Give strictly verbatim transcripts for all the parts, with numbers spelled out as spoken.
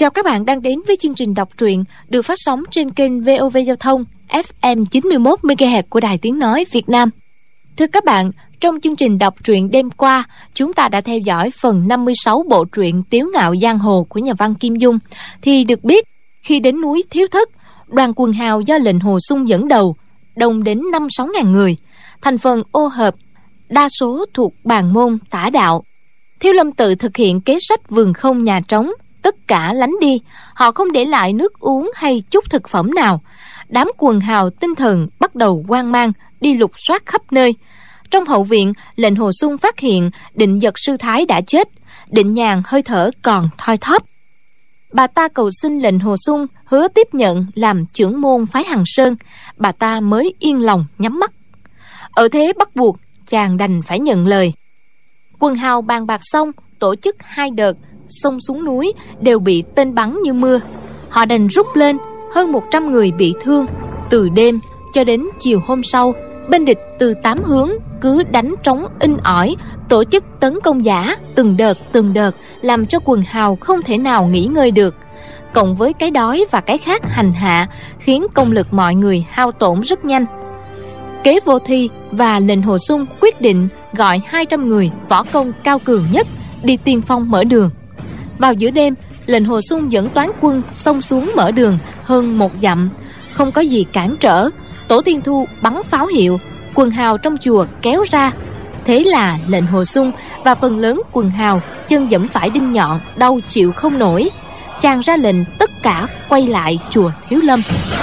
Chào các bạn đang đến với chương trình đọc truyện được phát sóng trên kênh vê o vê Giao thông ép em chín mươi mốt mê ga héc của Đài Tiếng Nói Việt Nam. Thưa các bạn, trong chương trình đọc truyện đêm qua, chúng ta đã theo dõi phần năm mươi sáu bộ truyện Tiếu Ngạo Giang Hồ của nhà văn Kim Dung. Thì được biết, khi đến núi Thiếu Thất, đoàn quần hào do lệnh Hồ Xung dẫn đầu, đông đến năm sáu ngàn người, thành phần ô hợp, đa số thuộc bàn môn tả đạo. Thiếu Lâm tự thực hiện kế sách vườn không nhà trống, tất cả lánh đi, họ không để lại nước uống hay chút thực phẩm nào. Đám quần hào tinh thần bắt đầu hoang mang, đi lục soát khắp nơi. Trong hậu viện, lệnh Hồ Xung phát hiện Định Giật sư thái đã chết, Định Nhàn hơi thở còn thoi thóp. Bà ta cầu xin lệnh Hồ Xung hứa tiếp nhận làm trưởng môn phái Hằng Sơn, bà ta mới yên lòng nhắm mắt. Ở thế bắt buộc, chàng đành phải nhận lời. Quần hào bàn bạc xong, tổ chức hai đợt xông xuống núi đều bị tên bắn như mưa. Họ đành rút lên, hơn một trăm người bị thương. Từ đêm cho đến chiều hôm sau, bên địch từ tám hướng cứ đánh trống in ỏi, tổ chức tấn công giả từng đợt từng đợt, làm cho quần hào không thể nào nghỉ ngơi được. Cộng với cái đói và cái khát hành hạ, khiến công lực mọi người hao tổn rất nhanh. Kế Vô Thi và lệnh Hồ Xung quyết định gọi hai trăm người võ công cao cường nhất đi tiên phong mở đường. Vào giữa đêm, lệnh Hồ Xung dẫn toán quân xông xuống mở đường hơn một dặm, không có gì cản trở. Tổ tiên thu bắn pháo hiệu, quần hào trong chùa kéo ra. Thế là lệnh Hồ Xung và phần lớn quần hào chân dẫm phải đinh nhọn, đau chịu không nổi. Chàng ra lệnh tất cả quay lại chùa Thiếu Lâm.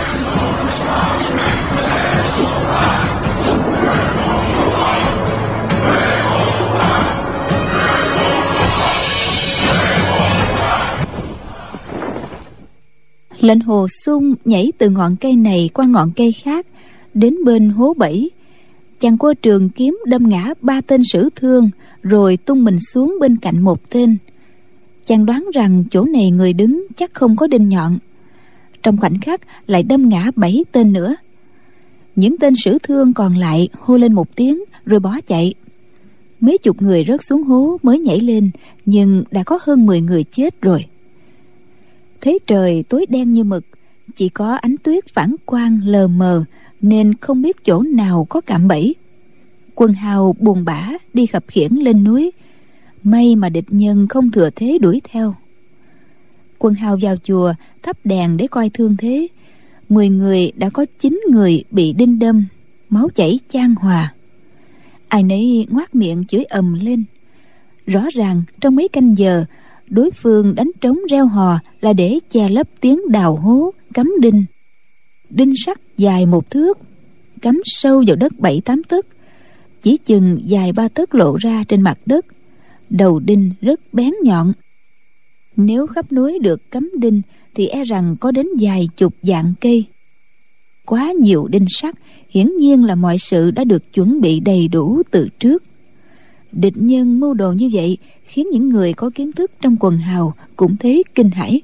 Lệnh Hồ Xung nhảy từ ngọn cây này qua ngọn cây khác, đến bên hố bẫy. Chàng qua trường kiếm đâm ngã ba tên sử thương, rồi tung mình xuống bên cạnh một tên. Chàng đoán rằng chỗ này người đứng chắc không có đinh nhọn. Trong khoảnh khắc lại đâm ngã bảy tên nữa. Những tên sử thương còn lại hô lên một tiếng rồi bỏ chạy. Mấy chục người rớt xuống hố mới nhảy lên, nhưng đã có hơn mười người chết rồi. Thế trời tối đen như mực, chỉ có ánh tuyết phản quang lờ mờ, nên không biết chỗ nào có cạm bẫy. Quần hào buồn bã đi khập khiễng lên núi. May mà địch nhân không thừa thế đuổi theo. Quần hào vào chùa thắp đèn để coi thương thế. Mười người đã có chín người bị đinh đâm, máu chảy chan hòa. Ai nấy ngoác miệng chửi ầm lên. Rõ ràng trong mấy canh giờ, đối phương đánh trống reo hò là để che lấp tiếng đào hố cắm đinh. Đinh sắt dài một thước, cắm sâu vào đất bảy tám tấc, chỉ chừng dài ba tấc lộ ra trên mặt đất. Đầu đinh rất bén nhọn. Nếu khắp núi được cắm đinh thì e rằng có đến vài chục vạn cây. Quá nhiều đinh sắt, hiển nhiên là mọi sự đã được chuẩn bị đầy đủ từ trước. Địch nhân mưu đồ như vậy khiến những người có kiến thức trong quần hào cũng thấy kinh hãi.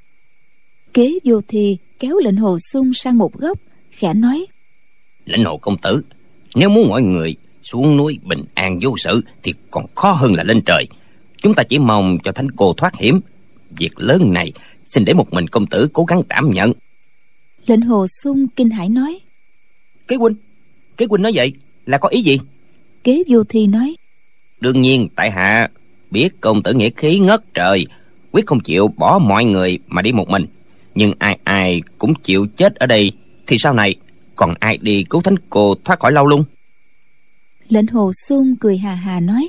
Kế Vô Thi kéo lệnh Hồ Xung sang một góc, khẽ nói: Lệnh Hồ công tử, nếu muốn mọi người xuống núi bình an vô sự thì còn khó hơn là lên trời. Chúng ta chỉ mong cho thánh cô thoát hiểm. Việc lớn này xin để một mình công tử cố gắng đảm nhận. Lệnh Hồ Xung kinh hãi nói: Kế huynh, Kế huynh nói vậy là có ý gì? Kế Vô Thi nói: Đương nhiên tại hạ biết công tử nghĩa khí ngất trời, quyết không chịu bỏ mọi người mà đi một mình. Nhưng ai ai cũng chịu chết ở đây thì sau này còn ai đi cứu thánh cô thoát khỏi Lao Lung? Lệnh Hồ Xung cười hà hà nói: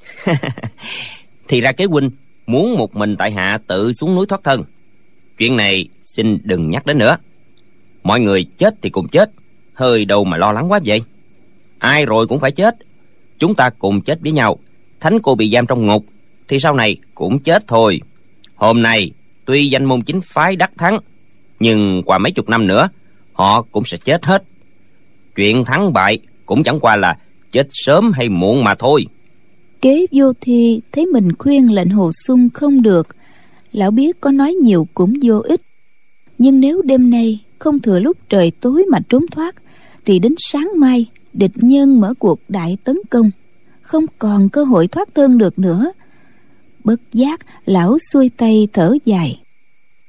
Thì ra Kế huynh muốn một mình tại hạ tự xuống núi thoát thân. Chuyện này xin đừng nhắc đến nữa. Mọi người chết thì cùng chết, hơi đâu mà lo lắng quá vậy. Ai rồi cũng phải chết, chúng ta cùng chết với nhau. Thánh cô bị giam trong ngục thì sau này cũng chết thôi. Hôm nay tuy danh môn chính phái đắc thắng, nhưng qua mấy chục năm nữa họ cũng sẽ chết hết. Chuyện thắng bại cũng chẳng qua là chết sớm hay muộn mà thôi. Kế Vô Thi thấy mình khuyên lệnh Hồ Xung không được. Lão biết có nói nhiều cũng vô ích. Nhưng nếu đêm nay không thừa lúc trời tối mà trốn thoát, thì đến sáng mai địch nhân mở cuộc đại tấn công, không còn cơ hội thoát thân được nữa. Bất giác lão xuôi tay thở dài: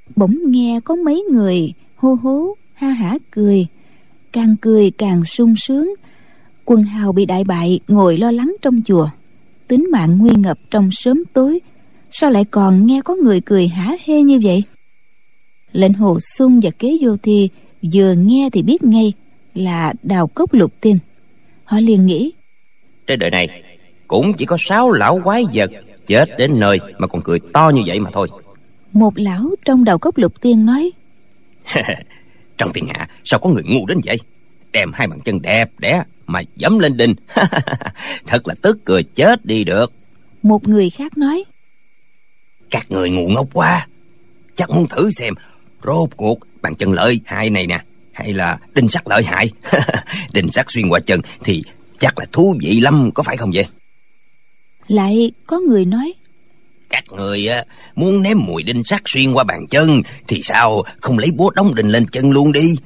Bỗng nghe có mấy người hô hố ha hả cười, càng cười càng sung sướng. Quần hào bị đại bại ngồi lo lắng trong chùa, tính mạng nguy ngập trong sớm tối, sao lại còn nghe có người cười hả hê như vậy? Lệnh Hồ Xung và Kế Vô Thi vừa nghe thì biết ngay là Đào Cốc Lục Tiên. Họ liền nghĩ, trên đời này cũng chỉ có sáu lão quái vật chết đến nơi mà còn cười to như vậy mà thôi. Một lão trong Đào Cốc Lục Tiên nói, trong thiên hạ sao có người ngu đến vậy, đem hai bàn chân đẹp đẽ mà dẫm lên đinh. Thật là tức cười chết đi được. Một người khác nói, các người ngu ngốc quá, chắc muốn thử xem rốt cuộc bàn chân lợi hại này nè hay là đinh sắt lợi hại. Đinh sắt xuyên qua chân thì chắc là thú vị lắm, có phải không vậy? Lại có người nói, các người muốn nếm mùi đinh sắt xuyên qua bàn chân thì sao không lấy búa đóng đinh lên chân luôn đi.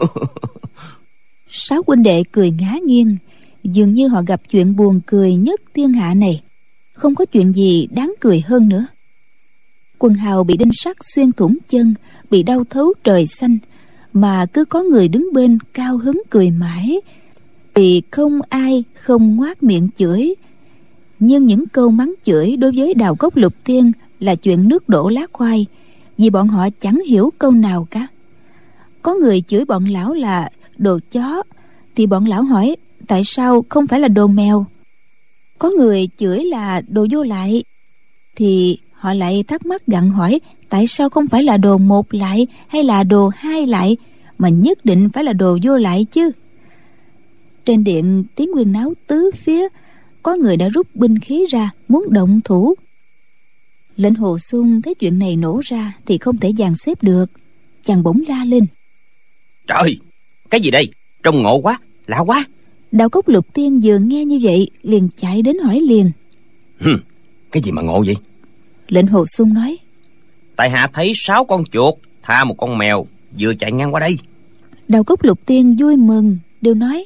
Sáu huynh đệ cười ngã nghiêng, dường như họ gặp chuyện buồn cười nhất thiên hạ này, không có chuyện gì đáng cười hơn nữa. Quần hào bị đinh sắt xuyên thủng chân, bị đau thấu trời xanh, mà cứ có người đứng bên cao hứng cười mãi, vì không ai không ngoác miệng chửi. Nhưng những câu mắng chửi đối với Đào Cốc Lục Tiên là chuyện nước đổ lá khoai, vì bọn họ chẳng hiểu câu nào cả. Có người chửi bọn lão là đồ chó, thì bọn lão hỏi tại sao không phải là đồ mèo. Có người chửi là đồ vô lại, thì họ lại thắc mắc gặng hỏi tại sao không phải là đồ một lại hay là đồ hai lại, mà nhất định phải là đồ vô lại chứ. Trên điện tiếng huyên náo tứ phía, có người đã rút binh khí ra muốn động thủ. Lệnh Hồ Xung thấy chuyện này nổ ra thì không thể dàn xếp được, chàng bỗng la lên, trời, cái gì đây, trông ngộ quá, lạ quá. Đào Cốc Lục Tiên vừa nghe như vậy liền chạy đến hỏi liền, Hừm, cái gì mà ngộ vậy? Lệnh Hồ Xung nói, tại hạ thấy sáu con chuột tha một con mèo vừa chạy ngang qua đây. Đào Cốc Lục Tiên vui mừng, đều nói,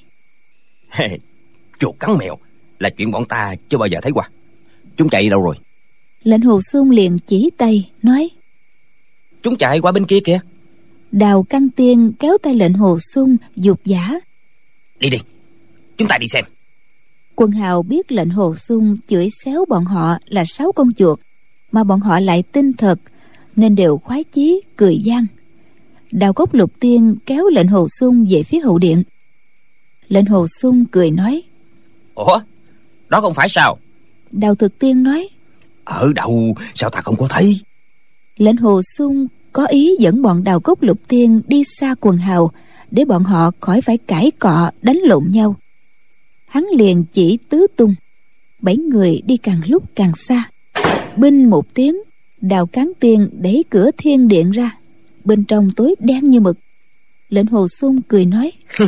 chuột cắn mèo là chuyện bọn ta chưa bao giờ thấy qua, chúng chạy đi đâu rồi? Lệnh Hồ Xung liền chỉ tay nói, chúng chạy qua bên kia kìa. Đào Căn Tiên kéo tay Lệnh Hồ Xung giục giả, đi đi, chúng ta đi xem. Quần hào biết Lệnh Hồ Xung chửi xéo bọn họ là sáu con chuột, mà bọn họ lại tin thật, nên đều khoái chí cười vang. Đào Cốc Lục Tiên kéo Lệnh Hồ Xung về phía hậu điện. Lệnh Hồ Xung cười nói, ủa, đó không phải sao? Đào Thực Tiên nói, ở đâu, sao ta không có thấy? Lệnh Hồ Xung có ý dẫn bọn Đào Cốc Lục Tiên đi xa quần hào, để bọn họ khỏi phải cãi cọ đánh lộn nhau. Hắn liền chỉ tứ tung, bảy người đi càng lúc càng xa. Binh một tiếng, Đào Cán Tiên đẩy cửa thiên điện ra, bên trong tối đen như mực. Lệnh Hồ Xung cười nói,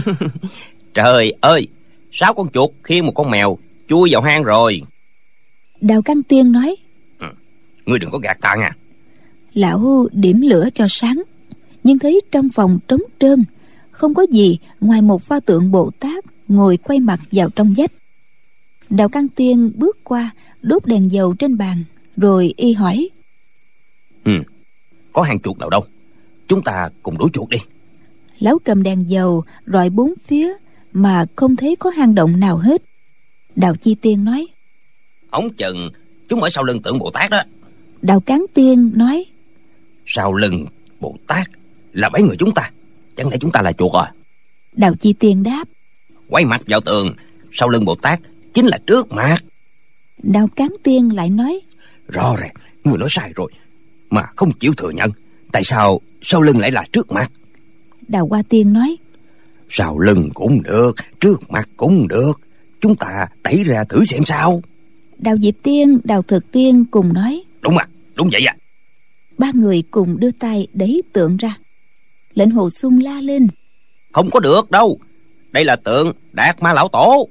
trời ơi, sáu con chuột khiêng một con mèo chui vào hang rồi. Đào Cán Tiên nói, ừ, ngươi đừng có gạt ta nha. Lão điểm lửa cho sáng, nhưng thấy trong phòng trống trơn, không có gì ngoài một pho tượng Bồ Tát ngồi quay mặt vào trong vách. Đào Cán Tiên bước qua đốt đèn dầu trên bàn, rồi y hỏi, ừ, có hang chuột nào đâu, chúng ta cùng đuổi chuột đi. Lão cầm đèn dầu rọi bốn phía mà không thấy có hang động nào hết. Đào Chi Tiên nói, ống chừng chúng ở sau lưng tượng Bồ Tát đó. Đào Cán Tiên nói, sau lưng Bồ Tát là bảy người chúng ta, chẳng lẽ chúng ta là chuột à? Đào Chi Tiên đáp, quay mặt vào tường, sau lưng Bồ Tát chính là trước mặt. Đào Cán Tiên lại nói, rõ ràng người nói sai rồi mà không chịu thừa nhận, tại sao sau lưng lại là trước mặt? Đào Hoa Tiên nói, sau lưng cũng được, trước mặt cũng được, chúng ta đẩy ra thử xem sao. Đào Diệp Tiên, Đào Thực Tiên cùng nói, đúng à, đúng vậy à. Ba người cùng đưa tay đẩy tượng ra. Lệnh Hồ Xung la lên, không có được đâu, đây là tượng Đạt Ma Lão Tổ.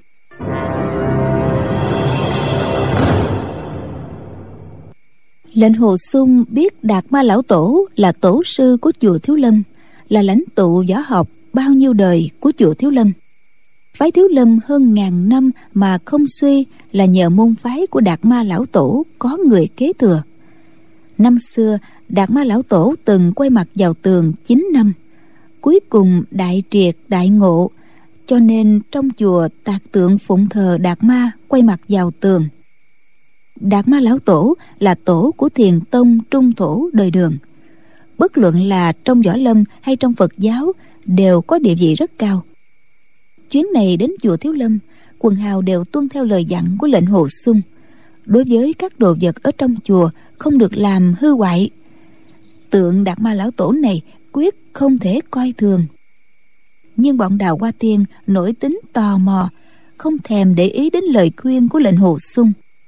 Lệnh Hồ Xung biết Đạt Ma Lão Tổ là tổ sư của chùa Thiếu Lâm, là lãnh tụ võ học bao nhiêu đời của chùa Thiếu Lâm. Phái Thiếu Lâm hơn ngàn năm mà không suy là nhờ môn phái của Đạt Ma Lão Tổ có người kế thừa. Năm xưa Đạt Ma Lão Tổ từng quay mặt vào tường chín năm, cuối cùng đại triệt đại ngộ, cho nên trong chùa tạc tượng phụng thờ Đạt Ma quay mặt vào tường. Đạt Ma Lão Tổ là tổ của Thiền Tông Trung Thổ đời Đường, bất luận là trong võ lâm hay trong Phật giáo đều có địa vị rất cao. Chuyến này đến chùa Thiếu Lâm, quần hào đều tuân theo lời dặn của lệnh Hồ Xung. Đối với các đồ vật ở trong chùa không được làm hư hoại. Tượng Đạt Ma Lão Tổ này quyết không thể coi thường. Nhưng bọn Đào Hoa Tiên nổi tính tò mò, không thèm để ý đến lời khuyên của lệnh Hồ Xung.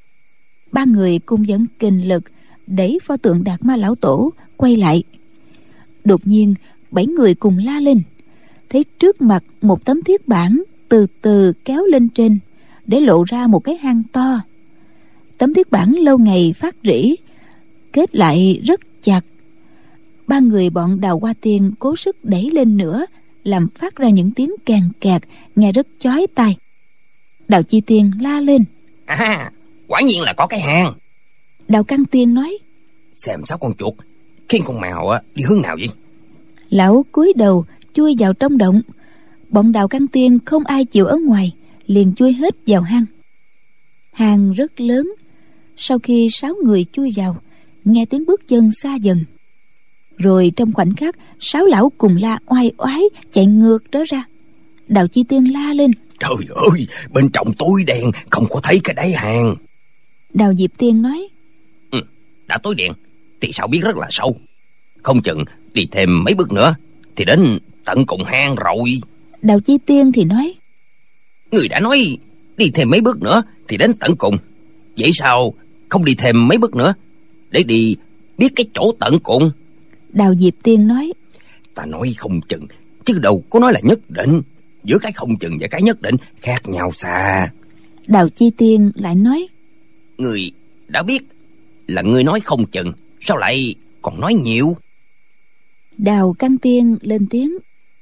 Ba người cùng dẫn kình lực đẩy pho tượng Đạt Ma Lão Tổ quay lại. Đột nhiên bảy người cùng la lên, thấy trước mặt một tấm thiết bản từ từ kéo lên trên, để lộ ra một cái hang to. Tấm thiết bản lâu ngày phát rỉ, kết lại rất chặt. Ba người bọn Đào Hoa Tiên cố sức đẩy lên nữa, làm phát ra những tiếng kèn kẹt nghe rất chói tai. Đào Chi Tiên la lên: À, quả nhiên là có cái hang. Đào Căn Tiên nói: Xem sáu con chuột khiến con mèo đi hướng nào vậy? Lão cúi đầu chui vào trong động. Bọn Đào Căn Tiên không ai chịu ở ngoài, liền chui hết vào hang. Hang rất lớn. Sau khi sáu người chui vào, nghe tiếng bước chân xa dần. Rồi trong khoảnh khắc, sáu lão cùng la oai oái chạy ngược trở ra. Đào Chi Tiên la lên: Trời ơi, bên trong tối đen, không có thấy cái đáy hang. Đào Diệp Tiên nói: Ừ, đã tối đen thì sao biết rất là sâu. Không chừng đi thêm mấy bước nữa thì đến tận cùng hang rồi. Đào Chi Tiên thì nói: Người đã nói đi thêm mấy bước nữa thì đến tận cùng, vậy sao không đi thêm mấy bước nữa để đi biết cái chỗ tận cùng? Đào Diệp Tiên nói: Ta nói không chừng, chứ đâu có nói là nhất định. Giữa cái không chừng và cái nhất định khác nhau xa. Đào Chi Tiên lại nói: Người đã biết là người nói không chừng, sao lại còn nói nhiều? Đào Căn Tiên lên tiếng: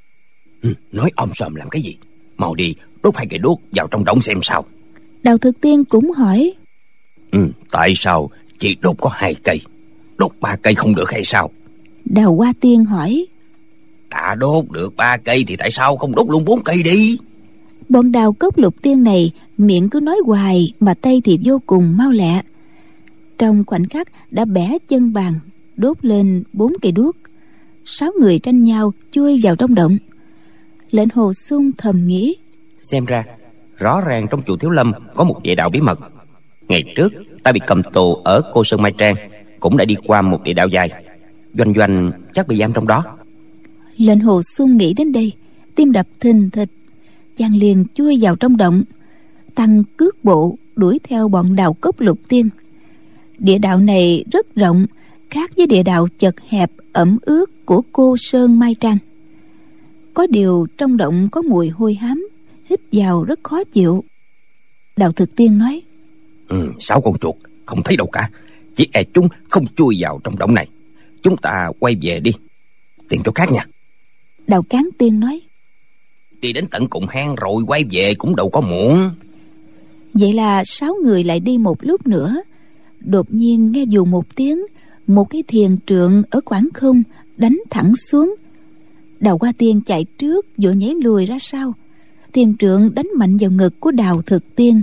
Ừ, nói om sòm làm cái gì? Mau đi đốt hai cây đuốc vào trong động xem sao. Đào Thực Tiên cũng hỏi: Ừ, tại sao chỉ đốt có hai cây? Đốt ba cây không được hay sao? Đào Hoa Tiên hỏi: Đã đốt được ba cây thì tại sao không đốt luôn bốn cây đi? Bọn Đào Cốc Lục Tiên này miệng cứ nói hoài mà tay thì vô cùng mau lẹ. Trong khoảnh khắc đã bẻ chân bàn, đốt lên bốn cây đuốc. Sáu người tranh nhau chui vào trong động. Lệnh Hồ Xung thầm nghĩ: Xem ra rõ ràng trong chùa Thiếu Lâm có một địa đạo bí mật. Ngày trước ta bị cầm tù ở Cô Sơn Mai Trang, cũng đã đi qua một địa đạo dài. Doanh Doanh chắc bị giam trong đó. Lệnh Hồ Xung nghĩ đến đây, tim đập thình thịch. Chàng liền chui vào trong động, tăng cước bộ đuổi theo bọn Đào Cốc Lục Tiên. Địa đạo này rất rộng, khác với địa đạo chật hẹp ẩm ướt của Cô Sơn Mai Trang. Có điều trong động có mùi hôi hám, hít vào rất khó chịu. Đào Thực Tiên nói: Ừ, sáu con chuột không thấy đâu cả, chỉ e chúng không chui vào trong động này. Chúng ta quay về đi, tìm chỗ khác nha. Đào Cán Tiên nói: Đi đến tận cùng hang rồi quay về cũng đâu có muộn. Vậy là sáu người lại đi một lúc nữa. Đột nhiên nghe dù một tiếng, một cái thiền trượng ở khoảng không đánh thẳng xuống. Đào Hoa Tiên chạy trước vội nhảy lùi ra sau. Thiền trượng đánh mạnh vào ngực của Đào Thực Tiên.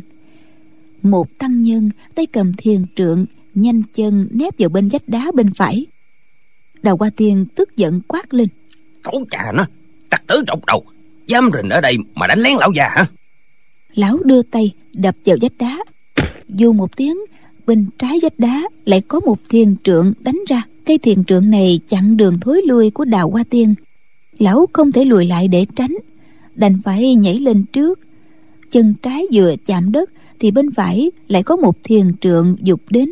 Một tăng nhân tay cầm thiền trượng nhanh chân nép vào bên vách đá bên phải. Đào Hoa Tiên tức giận quát lên: Cẩu cha nó, tặc tử trọc đầu, dám rình ở đây mà đánh lén lão già hả? Lão đưa tay đập vào vách đá. Dù một tiếng, bên trái vách đá lại có một thiền trượng đánh ra. Cây thiền trượng này chặn đường thối lui của Đào Hoa Tiên. Lão không thể lùi lại để tránh, đành phải nhảy lên trước. Chân trái vừa chạm đất thì bên phải lại có một thiền trượng giục đến.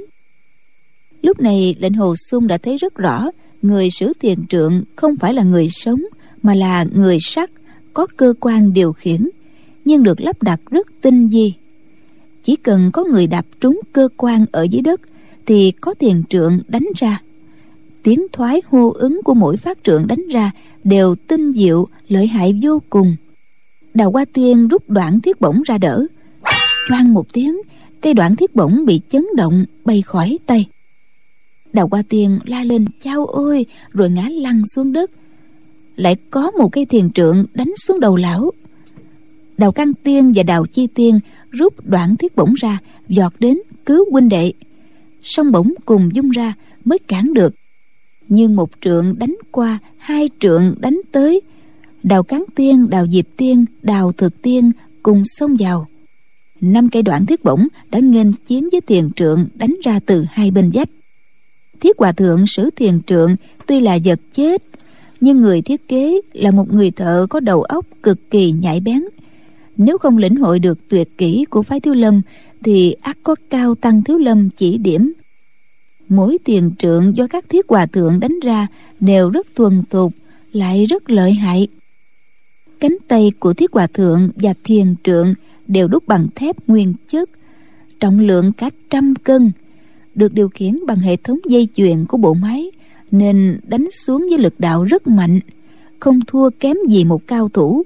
Lúc này lệnh Hồ Xung đã thấy rất rõ, người sử thiền trượng không phải là người sống, mà là người sắt, có cơ quan điều khiển, nhưng được lắp đặt rất tinh vi. Chỉ cần có người đạp trúng cơ quan ở dưới đất thì có thiền trượng đánh ra. Tiếng thoái hô ứng của mỗi phát trượng đánh ra đều tinh diệu, lợi hại vô cùng. Đào Hoa Tiên rút đoạn thiết bổng ra đỡ. Choang một tiếng, cây đoạn thiết bổng bị chấn động bay khỏi tay. Đào Hoa Tiên la lên chao ôi, rồi ngã lăn xuống đất. Lại có một cây thiền trượng đánh xuống đầu lão. Đào Căn Tiên và Đào Chi Tiên rút đoạn thiết bổng ra, giọt đến cứu huynh đệ. Song bổng cùng dung ra mới cản được. Nhưng một trượng đánh qua, hai trượng đánh tới. Đào Cán Tiên, Đào Diệp Tiên, Đào Thực Tiên cùng xông vào. Năm cây đoạn thiết bổng đã nghênh chiến với thiền trượng đánh ra từ hai bên vách. Thiết Hòa Thượng sử thiền trượng tuy là vật chết, nhưng người thiết kế là một người thợ có đầu óc cực kỳ nhạy bén. Nếu không lĩnh hội được tuyệt kỹ của phái Thiếu Lâm thì ắt có cao tăng Thiếu Lâm chỉ điểm. Mỗi thiền trượng do các Thiết Hòa Thượng đánh ra đều rất thuần thục, lại rất lợi hại. Cánh tay của Thiết Hòa Thượng và thiền trượng đều đúc bằng thép nguyên chất, trọng lượng cả trăm cân, được điều khiển bằng hệ thống dây chuyền của bộ máy, nên đánh xuống với lực đạo rất mạnh, không thua kém gì một cao thủ.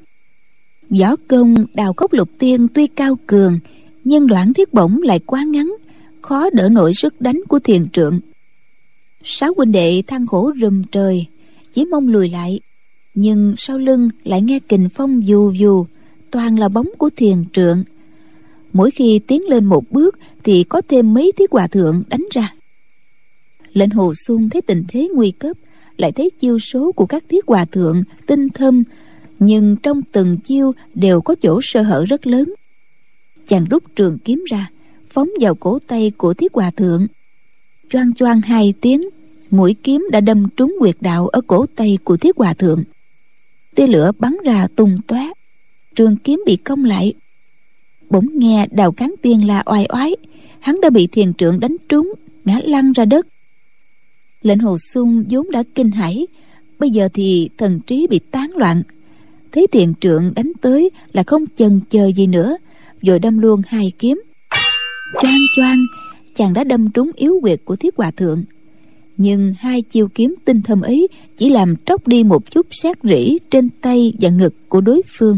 Võ công Đào Cốc Lục Tiên tuy cao cường, nhưng đoạn thiết bổng lại quá ngắn, khó đỡ nổi sức đánh của thiền trượng. Sáu huynh đệ than khổ rùm trời, chỉ mong lùi lại, nhưng sau lưng lại nghe kình phong dù dù, toàn là bóng của thiền trượng. Mỗi khi tiến lên một bước thì có thêm mấy Thiết Hòa Thượng đánh ra. Lệnh Hồ Xuân thấy tình thế nguy cấp, lại thấy chiêu số của các Thiết Hòa Thượng tinh thâm, nhưng trong từng chiêu đều có chỗ sơ hở rất lớn. Chàng rút trường kiếm ra, phóng vào cổ tay của Thiết Hòa Thượng. Choang choang hai tiếng, mũi kiếm đã đâm trúng huyệt đạo ở cổ tay của Thiết Hòa Thượng. Tia lửa bắn ra tung tóe, trường kiếm bị cong lại. Bỗng nghe Đào Cán Tiên la oai oái, hắn đã bị thiền trượng đánh trúng, ngã lăn ra đất. Lệnh Hồ Xuân vốn đã kinh hãi, bây giờ thì thần trí bị tán loạn. Thấy thiền trượng đánh tới là không chần chờ gì nữa, vội đâm luôn hai kiếm. Choang choang, chàng đã đâm trúng yếu huyệt của Thiết Hòa Thượng. Nhưng hai chiêu kiếm tinh thâm ấy chỉ làm tróc đi một chút sát rỉ trên tay và ngực của đối phương.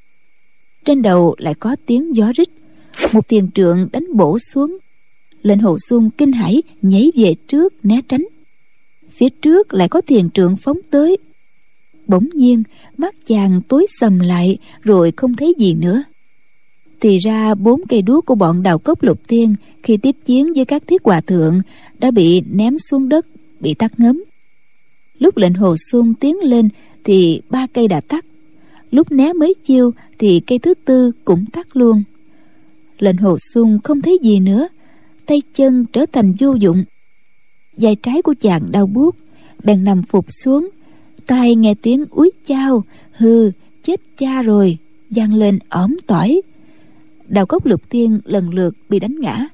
Trên đầu lại có tiếng gió rít, một thiền trượng đánh bổ xuống. Lệnh Hồ Xuân kinh hãi nhảy về trước né tránh. Phía trước lại có thiền trượng phóng tới. Bỗng nhiên mắt chàng tối sầm lại, rồi không thấy gì nữa. Thì ra bốn cây đuốc của bọn Đào Cốc Lục Tiên khi tiếp chiến với các Thiết Hòa Thượng đã bị ném xuống đất, bị tắt ngấm. Lúc Lệnh Hồ Xuân tiến lên thì ba cây đã tắt. Lúc né mấy chiêu thì cây thứ tư cũng tắt luôn. Lệnh Hồ Xuân không thấy gì nữa, tay chân trở thành vô dụng. Vai trái của chàng đau buốt, bèn nằm phục xuống. Tai nghe tiếng úi chao, hừ, chết cha rồi, vang lên ỏm tỏi. Đào Cốc Lục Tiên lần lượt bị đánh ngã.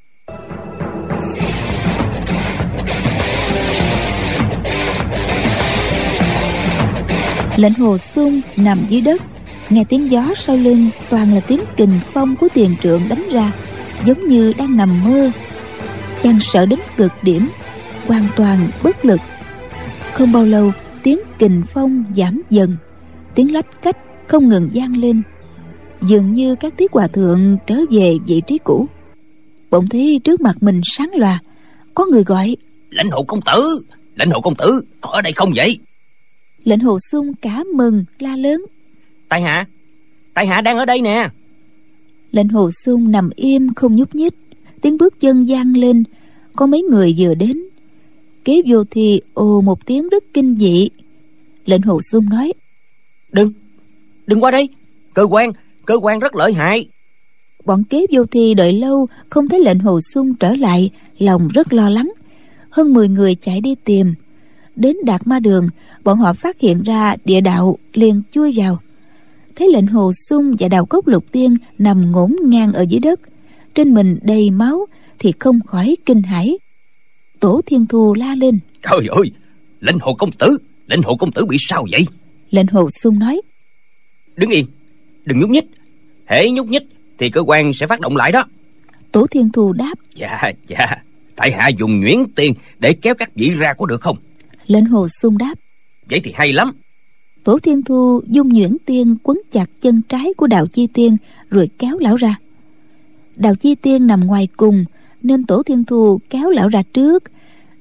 Lệnh Hồ Xuân nằm dưới đất, nghe tiếng gió sau lưng toàn là tiếng kình phong của thiền trượng đánh ra, giống như đang nằm mơ. Chàng sợ đến cực điểm, hoàn toàn bất lực. Không bao lâu, tiếng kình phong giảm dần, tiếng lách cách không ngừng vang lên. Dường như các Thiết Hòa Thượng trở về vị trí cũ. Bỗng thấy trước mặt mình sáng lòa, có người gọi: Lệnh Hồ công tử, Lệnh Hồ công tử, có ở đây không vậy? Lệnh Hồ Xuân cả mừng la lớn: Tại hạ, tại hạ đang ở đây nè. Lệnh Hồ Xuân nằm im không nhúc nhích. Tiếng bước chân vang lên, có mấy người vừa đến. Kế Vô Thi ồ một tiếng rất kinh dị. Lệnh Hồ Xuân nói: Đừng, đừng qua đây, cơ quan, cơ quan rất lợi hại. Bọn Kế Vô Thi đợi lâu không thấy Lệnh Hồ Xuân trở lại, lòng rất lo lắng. Hơn mười người chạy đi tìm. Đến Đạt Ma Đường, bọn họ phát hiện ra địa đạo, liền chui vào. Thấy Lệnh Hồ Xuân và Đào Cốc Lục Tiên nằm ngổn ngang ở dưới đất, trên mình đầy máu, thì không khỏi kinh hãi. Tổ Thiên Thu la lên: Trời ơi, Lệnh Hồ công tử, Lệnh Hồ công tử bị sao vậy? Lệnh Hồ Xuân nói: Đứng yên, đừng nhúc nhích. Hễ nhúc nhích thì cơ quan sẽ phát động lại đó. Tổ Thiên Thu đáp: Dạ, dạ, tại hạ dùng nhuyễn tiền để kéo các vị ra có được không? Lệnh Hồ Xuân đáp: Vậy thì hay lắm. Tổ Thiên Thu dung nhuyễn tiên quấn chặt chân trái của Đào Chi Tiên, rồi kéo lão ra. Đào Chi Tiên nằm ngoài cùng, nên Tổ Thiên Thu kéo lão ra trước.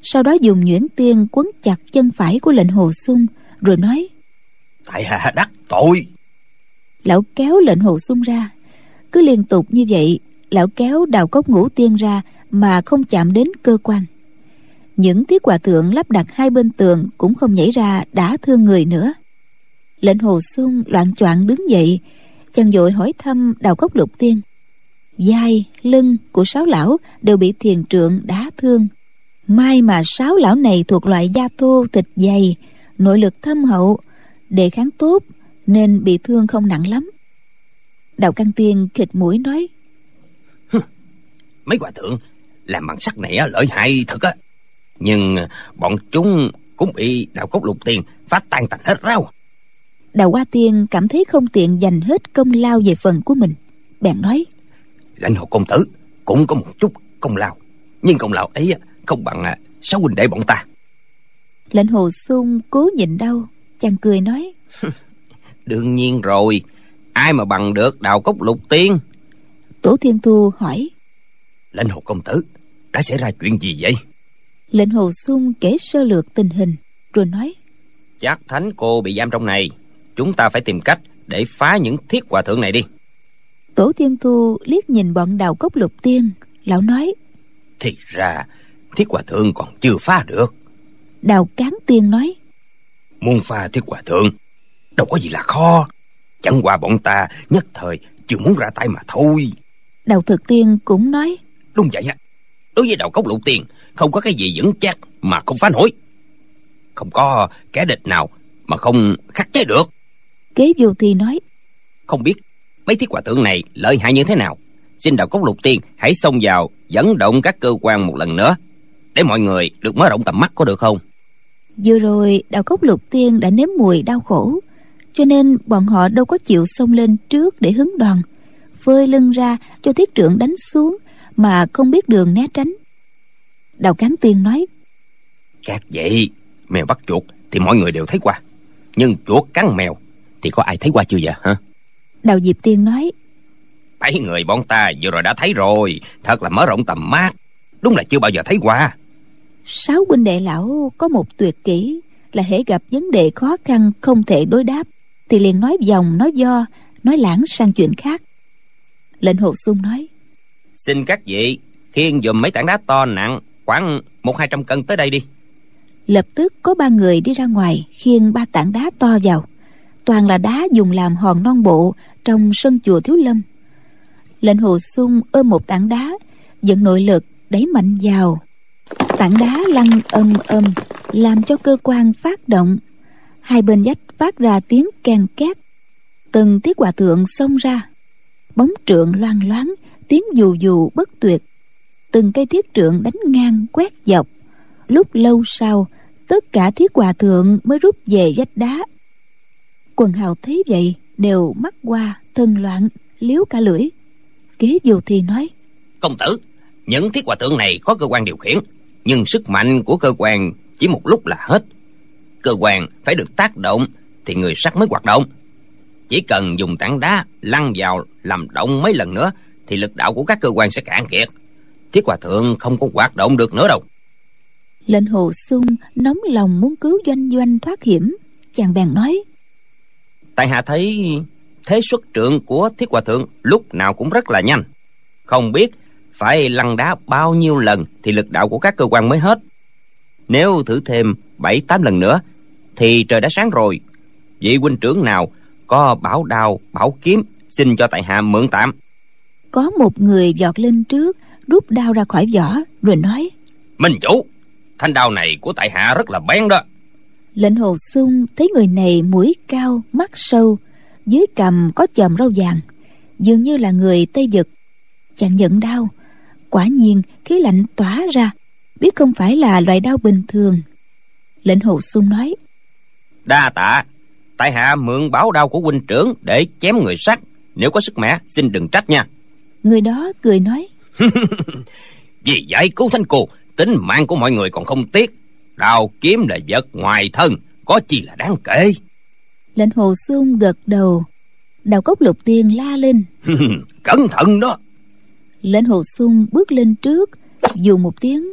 Sau đó dùng nhuyễn tiên quấn chặt chân phải của lệnh Hồ Xung, rồi nói: Tại hạ đắc tội. Lão kéo lệnh Hồ Xung ra. Cứ liên tục như vậy, lão kéo đào cốc ngũ tiên ra mà không chạm đến cơ quan. Những thiết hòa thượng lắp đặt hai bên tường cũng không nhảy ra đả thương người nữa. Lệnh Hồ Xung loạng choạng đứng dậy, chàng vội hỏi thăm đào cốc lục tiên. Vai, lưng của sáu lão đều bị thiền trượng đả thương. May mà sáu lão này thuộc loại da thô thịt dày, nội lực thâm hậu, đề kháng tốt, nên bị thương không nặng lắm. Đào Căn Tiên khịt mũi nói: Mấy hòa thượng làm bằng sắt này lợi hại thật á, nhưng bọn chúng cũng bị đào cốc lục tiên phá tan tành hết rau. Đào Hoa Tiên cảm thấy không tiện dành hết công lao về phần của mình, bèn nói: Lãnh Hồ công tử cũng có một chút công lao, nhưng công lao ấy không bằng sáu huynh đệ bọn ta. Lệnh Hồ Xung cố nhịn đau, chàng cười nói: Đương nhiên rồi, ai mà bằng được đào cốc lục tiên. Tổ Thiên Thu hỏi: Lãnh Hồ công tử, đã xảy ra chuyện gì vậy? Lệnh Hồ Xung kể sơ lược tình hình, rồi nói: Chắc Thánh cô bị giam trong này, chúng ta phải tìm cách để phá những thiết hòa thượng này đi. Tổ Thiên Thu liếc nhìn bọn đào cốc lục tiên, lão nói: Thì ra thiết hòa thượng còn chưa phá được. Đào Cán Tiên nói: Muốn phá thiết hòa thượng đâu có gì là khó, chẳng qua bọn ta nhất thời chưa muốn ra tay mà thôi. Đào Thực Tiên cũng nói: Đúng vậy á, đối với đào cốc lục tiên không có cái gì vững chắc mà không phá nổi, không có kẻ địch nào mà không khắc chế được. Kế Vô Thi nói: Không biết mấy thiết hòa thượng này lợi hại như thế nào, xin đào cốc lục tiên hãy xông vào dẫn động các cơ quan một lần nữa, để mọi người được mở rộng tầm mắt, có được không? Vừa rồi đào cốc lục tiên đã nếm mùi đau khổ, cho nên bọn họ đâu có chịu xông lên trước để hứng đòn, phơi lưng ra cho thiết trượng đánh xuống mà không biết đường né tránh. Đào Cán Tiên nói: Các vậy, mèo bắt chuột thì mọi người đều thấy qua, nhưng chuột cắn mèo thì có ai thấy qua chưa vậy hả? Đào Diệp Tiên nói: Bảy người bọn ta vừa rồi đã thấy rồi, thật là mở rộng tầm mắt, đúng là chưa bao giờ thấy qua. Sáu huynh đệ lão có một tuyệt kỹ là hễ gặp vấn đề khó khăn không thể đối đáp thì liền nói vòng nói do, nói lãng sang chuyện khác. Lệnh Hồ Xung nói: Xin các vị khiêng giùm mấy tảng đá to nặng khoảng một hai trăm cân tới đây đi. Lập tức có ba người đi ra ngoài khiêng ba tảng đá to vào, toàn là đá dùng làm hòn non bộ trong sân chùa Thiếu Lâm. Lệnh Hồ Xung ôm một tảng đá, dẫn nội lực đẩy mạnh vào, tảng đá lăn âm âm làm cho cơ quan phát động, hai bên vách phát ra tiếng keng két. Từng thiết hòa thượng xông ra, bóng trượng loang loáng, tiếng dù dù bất tuyệt. Từng cây thiết trượng đánh ngang quét dọc. Lúc lâu sau, tất cả thiết hòa thượng mới rút về vách đá. Quần hào thấy vậy đều mắt qua thân loạn, liếu cả lưỡi. Kế Vô Thi nói: Công tử, những thiết hòa thượng này có cơ quan điều khiển, nhưng sức mạnh của cơ quan chỉ một lúc là hết. Cơ quan phải được tác động thì người sắt mới hoạt động. Chỉ cần dùng tảng đá lăn vào làm động mấy lần nữa thì lực đạo của các cơ quan sẽ cạn kiệt, thiết hòa thượng không có hoạt động được nữa đâu. Lệnh Hồ Xung nóng lòng muốn cứu Doanh Doanh thoát hiểm, chàng bèn nói: Tại hạ thấy thế xuất trượng của thiết hòa thượng lúc nào cũng rất là nhanh, không biết phải lăn đá bao nhiêu lần thì lực đạo của các cơ quan mới hết. Nếu thử thêm bảy tám lần nữa thì trời đã sáng rồi. Vị huynh trưởng nào có bảo đao bảo kiếm xin cho tại hạ mượn tạm. Có một người vọt lên trước, rút đao ra khỏi vỏ rồi nói: Minh chủ, thanh đao này của tại hạ rất là bén đó. Lệnh Hồ Xung thấy người này mũi cao mắt sâu, dưới cằm có chòm râu vàng, dường như là người Tây Vực. Chàng nhận đao, quả nhiên khí lạnh tỏa ra, biết không phải là loại đao bình thường. Lệnh Hồ Xung nói: Đa tạ, tại hạ mượn bảo đao của huynh trưởng để chém người sắt, nếu có sức mẻ xin đừng trách nha. Người đó cười nói: Vì giải cứu thánh cô, tính mạng của mọi người còn không tiếc, đao kiếm là vật ngoài thân, có chi là đáng kể. Lệnh Hồ Xung gật đầu. Đào Cốc Lục Tiên la lên: Cẩn thận đó. Lệnh Hồ Xung bước lên trước, dù một tiếng,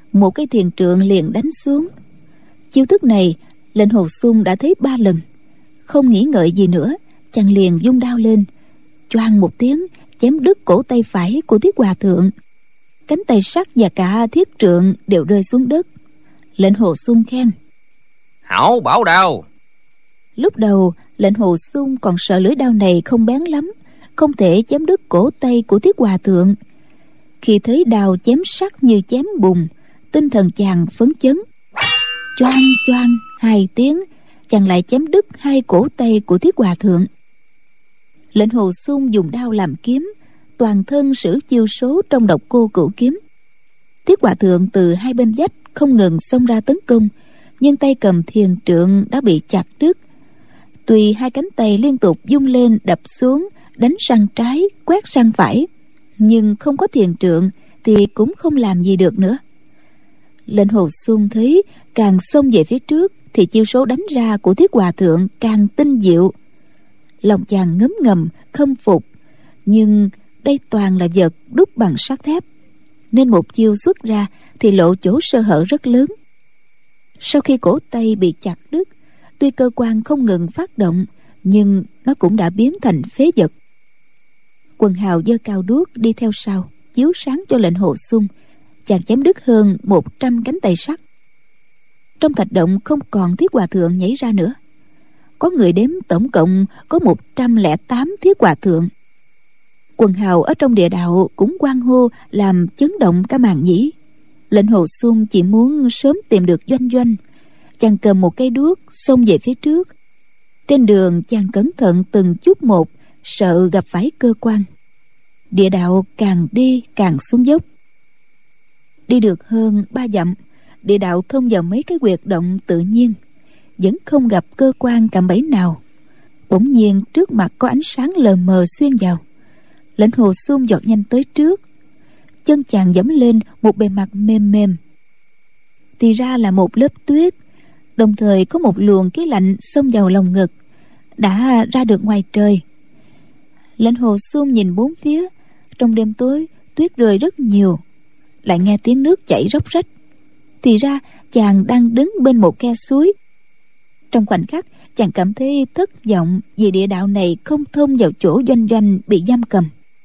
một cây thiền trượng liền đánh xuống. Chiêu thức này lệnh Hồ Xung đã thấy ba lần. Không nghĩ ngợi gì nữa, chàng liền vung đao lên, choang một tiếng chém đứt cổ tay phải của Thiết Hòa thượng. Cánh tay sắt và cả thiết trượng đều rơi xuống đất. Lệnh Hồ Xung khen: hảo bảo đao. Lúc đầu lệnh Hồ Xung còn sợ lưỡi đao này không bén lắm, không thể chém đứt cổ tay của Thiết Hòa thượng. Khi thấy đao chém sắt như chém bùn, tinh thần chàng phấn chấn. Choang choang hai tiếng, chàng lại chém đứt hai cổ tay của Thiết Hòa thượng. Lệnh Hồ Xung dùng đao làm kiếm, toàn thân sử chiêu số trong Độc Cô Cửu kiếm. Thiết Hòa thượng từ hai bên vách không ngừng xông ra tấn công, nhưng tay cầm thiền trượng đã bị chặt đứt. Tuy hai cánh tay liên tục vung lên đập xuống, đánh sang trái quét sang phải, nhưng không có thiền trượng thì cũng không làm gì được nữa. Lệnh Hồ Xung thấy càng xông về phía trước thì chiêu số đánh ra của Thiết Hòa thượng càng tinh diệu. Lòng chàng ngấm ngầm khâm phục, nhưng đây toàn là vật đúc bằng sắt thép, nên một chiêu xuất ra thì lộ chỗ sơ hở rất lớn. Sau khi cổ tay bị chặt đứt, tuy cơ quan không ngừng phát động, nhưng nó cũng đã biến thành phế vật. Quần hào giơ cao đuốc đi theo sau, chiếu sáng cho lệnh Hồ Xung. Chàng chém đứt hơn một trăm cánh tay sắt. Trong thạch động không còn Thiết Hòa thượng nhảy ra nữa. Có người đếm tổng cộng có một trăm lẻ tám Thiết Hòa thượng. Quần hào ở trong địa đạo cũng hoan hô làm chấn động cả màn nhĩ. Lệnh Hồ Xung chỉ muốn sớm tìm được Doanh Doanh. Chàng cầm một cây đuốc xông về phía trước. Trên đường chàng cẩn thận từng chút một, sợ gặp phải cơ quan. Địa đạo càng đi càng xuống dốc. Đi được hơn ba dặm, địa đạo thông vào mấy cái huyệt động tự nhiên, vẫn không gặp cơ quan cạm bẫy nào. Bỗng nhiên trước mặt có ánh sáng lờ mờ xuyên vào. Lệnh Hồ Xung giọt nhanh tới trước, chân chàng giẫm lên một bề mặt mềm mềm, thì ra là một lớp tuyết. Đồng thời có một luồng khí lạnh xông vào lòng ngực, đã ra được ngoài trời. Lệnh Hồ Xung nhìn bốn phía. Trong đêm tối tuyết rơi rất nhiều, lại nghe tiếng nước chảy róc rách. Thì ra chàng đang đứng bên một khe suối. Trong khoảnh khắc chàng cảm thấy thất vọng vì địa đạo này không thông vào chỗ Doanh Doanh bị giam cầm.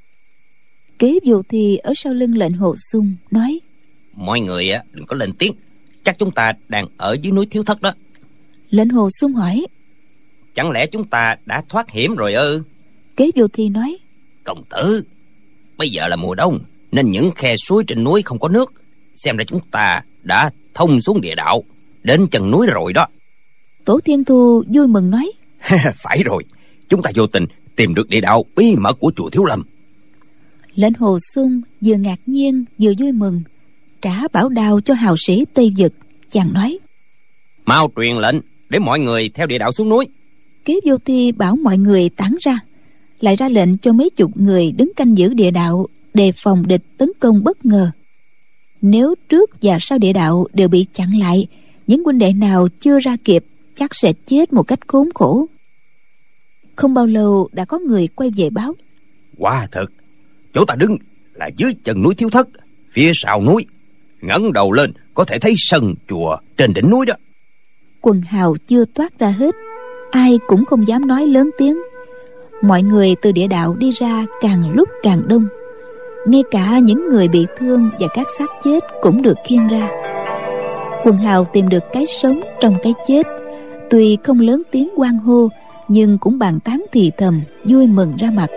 Kế Vô Thi ở sau lưng lệnh Hồ Xung nói: mọi người á đừng có lên tiếng, chắc chúng ta đang ở dưới núi Thiếu Thất đó. Lệnh Hồ Xung hỏi: chẳng lẽ chúng ta đã thoát hiểm rồi ư? Kế Vô Thi nói: công tử, bây giờ là mùa đông nên những khe suối trên núi không có nước, xem ra chúng ta đã thông xuống địa đạo đến chân núi rồi đó. Tổ Thiên Thu vui mừng nói: phải rồi, chúng ta vô tình tìm được địa đạo bí mật của chùa Thiếu Lâm. Lệnh Hồ Xung vừa ngạc nhiên vừa vui mừng, trả bảo đao cho hào sĩ Tây Vực. Chàng nói: mau truyền lệnh để mọi người theo địa đạo xuống núi. Kế Vô Thi bảo mọi người tản ra, lại ra lệnh cho mấy chục người đứng canh giữ địa đạo, đề phòng địch tấn công bất ngờ. Nếu trước và sau địa đạo đều bị chặn lại, những huynh đệ nào chưa ra kịp chắc sẽ chết một cách khốn khổ. Không bao lâu đã có người quay về báo: quả thật, chỗ ta đứng là dưới chân núi Thiếu Thất, phía sau núi, ngẩng đầu lên có thể thấy sân chùa trên đỉnh núi đó. Quần hào chưa toát ra hết, ai cũng không dám nói lớn tiếng. Mọi người từ địa đạo đi ra càng lúc càng đông, ngay cả những người bị thương và các xác chết cũng được khiêng ra. Quần hào tìm được cái sống trong cái chết, tuy không lớn tiếng hoan hô nhưng cũng bàn tán thì thầm, vui mừng ra mặt.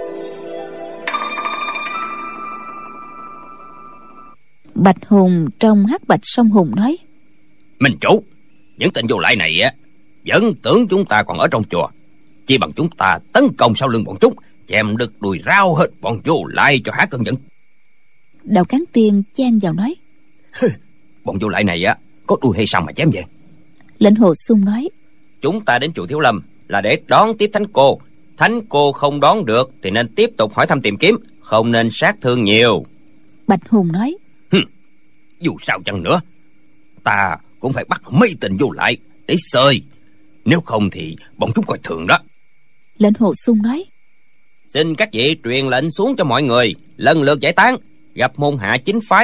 Bạch Hùng trong Hắc Bạch Song Hùng nói: Minh chủ, những tên vô lại này á vẫn tưởng chúng ta còn ở trong chùa, chỉ bằng chúng ta tấn công sau lưng bọn chúng, chém đứt đùi rao hết bọn vô lại cho há cơn giận. Đạo Cán Tiên chen vào nói: bọn vô lại này á có đuôi hay sao mà chém vậy? Lệnh Hồ Xung nói: chúng ta đến chùa Thiếu Lâm là để đón tiếp thánh cô. Thánh cô không đón được thì nên tiếp tục hỏi thăm tìm kiếm, không nên sát thương nhiều. Bạch Hùng nói: dù sao chăng nữa, ta cũng phải bắt mấy tên vô lại để xơi, nếu không thì bọn chúng coi thường đó. Lệnh Hồ Xung nói: xin các vị truyền lệnh xuống cho mọi người lần lượt giải tán, gặp môn hạ chính phái,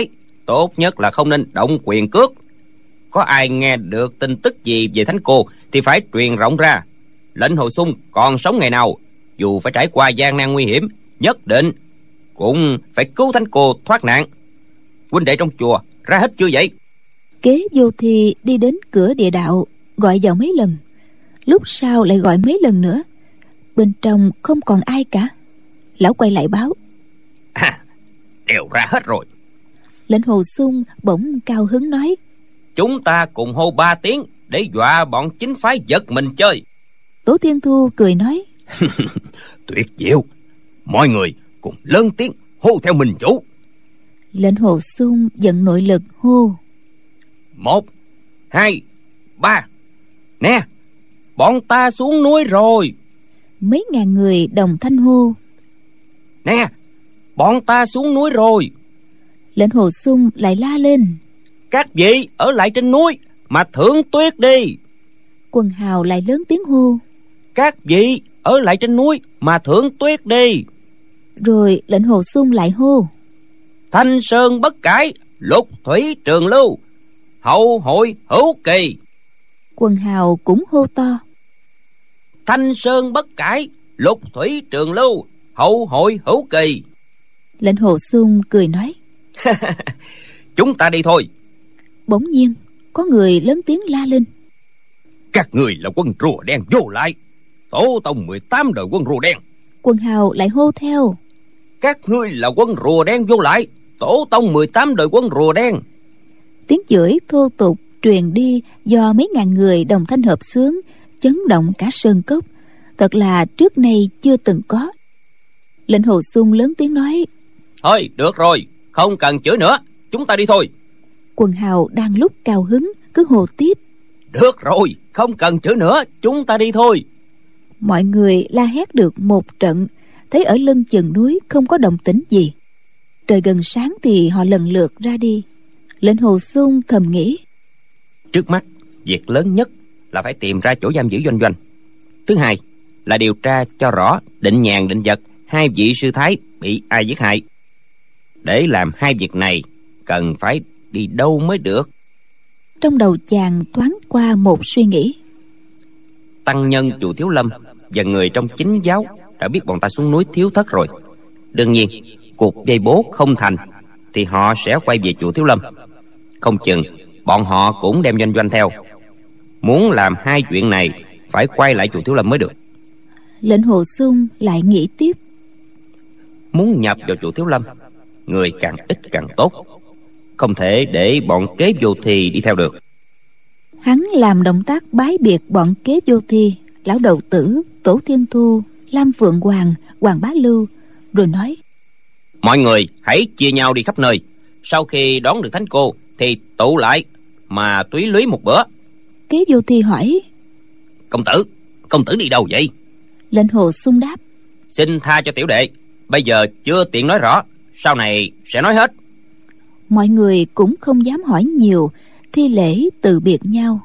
tốt nhất là không nên động quyền cước. Có ai nghe được tin tức gì về thánh cô thì phải truyền rộng ra. Lệnh Hồ Xung còn sống ngày nào, dù phải trải qua gian nan nguy hiểm, nhất định cũng phải cứu thánh cô thoát nạn. Huynh đệ trong chùa ra hết chưa vậy? Kế Vô Thi đi đến cửa địa đạo, gọi vào mấy lần, lúc sau lại gọi mấy lần nữa. Bên trong không còn ai cả. Lão quay lại báo: À, đều ra hết rồi. Lệnh Hồ Xung bỗng cao hứng nói: Chúng ta cùng hô ba tiếng để dọa bọn chính phái giật mình chơi. Tổ Thiên Thu cười nói: Tuyệt diệu, mọi người cùng lớn tiếng hô theo mình chủ. Lệnh Hồ Xung vận nội lực hô: Một, hai, ba. Nè, bọn ta xuống núi rồi. Mấy ngàn người đồng thanh hô: Nè, bọn ta xuống núi rồi. Lệnh Hồ Xung lại la lên: Các vị ở lại trên núi mà thưởng tuyết đi. Quần hào lại lớn tiếng hô: Các vị ở lại trên núi mà thưởng tuyết đi. Rồi Lệnh Hồ Xung lại hô: Thanh sơn bất cải, lục thủy trường lưu, hậu hội hữu kỳ. Quần hào cũng hô to: Thanh sơn bất cải, lục thủy trường lưu, hậu hội hữu kỳ. Lệnh Hồ Xung cười nói: Chúng ta đi thôi. Bỗng nhiên có người lớn tiếng la lên: Các người là quân rùa đen vô lại, tổ tông mười tám đời quân rùa đen. Quần hào lại hô theo: Các ngươi là quân rùa đen vô lại, tổ tông mười tám đời quân rùa đen. Tiếng chửi thô tục truyền đi do mấy ngàn người đồng thanh hợp xướng, chấn động cả sơn cốc, thật là trước nay chưa từng có. Lệnh Hồ Xung lớn tiếng nói: Thôi được rồi, không cần chửi nữa, chúng ta đi thôi. Quần hào đang lúc cao hứng cứ hô tiếp: Được rồi, không cần chửi nữa, chúng ta đi thôi. Mọi người la hét được một trận, thấy ở lưng chừng núi không có động tĩnh gì. Trời gần sáng thì họ lần lượt ra đi. Lệnh Hồ Xung thầm nghĩ: Trước mắt, việc lớn nhất là phải tìm ra chỗ giam giữ Doanh Doanh. Thứ hai là điều tra cho rõ Định Nhàn, Định Vật, hai vị sư thái bị ai giết hại. Để làm hai việc này, cần phải đi đâu mới được? Trong đầu chàng thoáng qua một suy nghĩ. Tăng nhân chùa Thiếu Lâm và người trong chính giáo đã biết bọn ta xuống núi Thiếu Thất rồi. Đương nhiên, cuộc vây bố không thành thì họ sẽ quay về chùa Thiếu Lâm. Không chừng bọn họ cũng đem Doanh Doanh theo. Muốn làm hai chuyện này, phải quay lại chùa Thiếu Lâm mới được. Lệnh Hồ Xung lại nghĩ tiếp: Muốn nhập vào chùa Thiếu Lâm, người càng ít càng tốt, không thể để bọn Kế Vô Thi đi theo được. Hắn làm động tác bái biệt bọn Kế Vô Thi, Lão Đầu Tử, Tổ Thiên Thu, Lam Phượng Hoàng, Hoàng Bá Lưu, rồi nói: Mọi người hãy chia nhau đi khắp nơi. Sau khi đón được thánh cô thì tụ lại mà túy lưới một bữa. Kế Vô Thi hỏi: Công tử, công tử đi đâu vậy? Lệnh Hồ Xung đáp: Xin tha cho tiểu đệ, bây giờ chưa tiện nói rõ, sau này sẽ nói hết. Mọi người cũng không dám hỏi nhiều, thi lễ từ biệt nhau.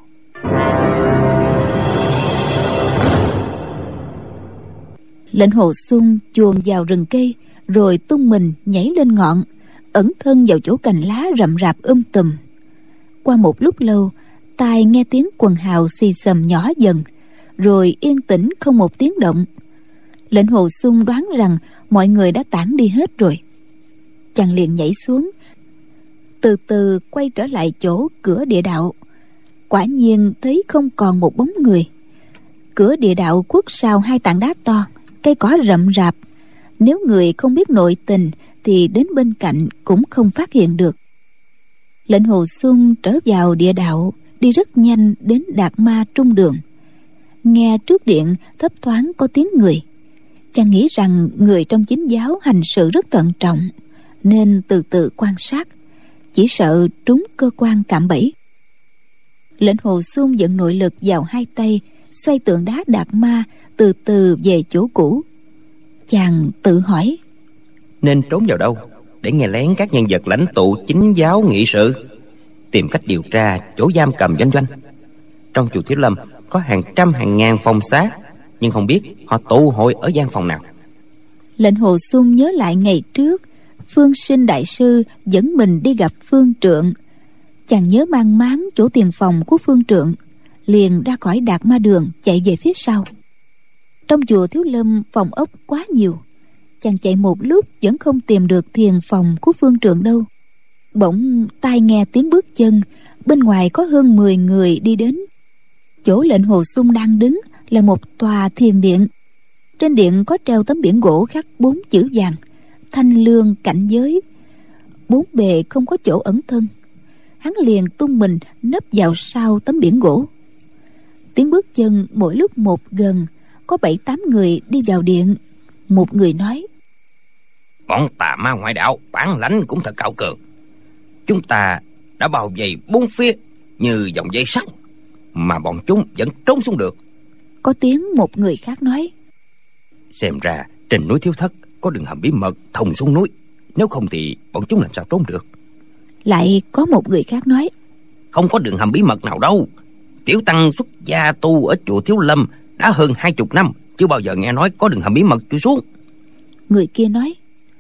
Lệnh Hồ Xung chuồn vào rừng cây, rồi tung mình nhảy lên ngọn, ẩn thân vào chỗ cành lá rậm rạp um tùm. Qua một lúc lâu, tai nghe tiếng quần hào xì xầm nhỏ dần, rồi yên tĩnh không một tiếng động. Lệnh Hồ Xung đoán rằng mọi người đã tản đi hết rồi. Chàng liền nhảy xuống, từ từ quay trở lại chỗ cửa địa đạo. Quả nhiên thấy không còn một bóng người. Cửa địa đạo khuất sau hai tảng đá to, cây cỏ rậm rạp. Nếu người không biết nội tình thì đến bên cạnh cũng không phát hiện được. Lệnh Hồ Xung trở vào địa đạo, đi rất nhanh đến Đạt Ma Trung Đường. Nghe trước điện thấp thoáng có tiếng người. Chàng nghĩ rằng người trong chính giáo hành sự rất thận trọng, nên từ từ quan sát, chỉ sợ trúng cơ quan cạm bẫy. Lệnh Hồ Xung vận nội lực vào hai tay, xoay tượng đá Đạt Ma từ từ về chỗ cũ. Chàng tự hỏi: Nên trốn vào đâu để nghe lén các nhân vật lãnh tụ chính giáo nghị sự, tìm cách điều tra chỗ giam cầm Doanh Doanh. Trong chùa Thiếu Lâm có hàng trăm hàng ngàn phòng xá, nhưng không biết họ tụ hội ở gian phòng nào. Lệnh Hồ Xung nhớ lại ngày trước Phương Sinh đại sư dẫn mình đi gặp Phương Trượng. Chàng nhớ mang máng chỗ tiền phòng của Phương Trượng, liền ra khỏi Đạt Ma Đường chạy về phía sau. Trong chùa Thiếu Lâm phòng ốc quá nhiều, chàng chạy một lúc vẫn không tìm được thiền phòng của Phương Trượng đâu. Bỗng tai nghe tiếng bước chân, bên ngoài có hơn mười người đi đến. Chỗ lệnh Hồ Xung đang đứng là một tòa thiền điện. Trên điện có treo tấm biển gỗ khắc bốn chữ vàng: Thanh Lương Cảnh Giới. Bốn bề không có chỗ ẩn thân. Hắn liền tung mình nấp vào sau tấm biển gỗ. Tiếng bước chân mỗi lúc một gần, có bảy tám người đi vào điện. Một người nói: Bọn tà ma ngoại đạo bản lãnh cũng thật cao cường. Chúng ta đã bao vây bốn phía như vòng dây sắt, mà bọn chúng vẫn trốn xuống được. Có tiếng một người khác nói: Xem ra trên núi Thiếu Thất có đường hầm bí mật thông xuống núi, nếu không thì bọn chúng làm sao trốn được. Lại có một người khác nói: Không có đường hầm bí mật nào đâu. Tiểu tăng xuất gia tu ở chùa Thiếu Lâm đã hơn hai chục năm, chưa bao giờ nghe nói có đường hầm bí mật chui xuống. Người kia nói: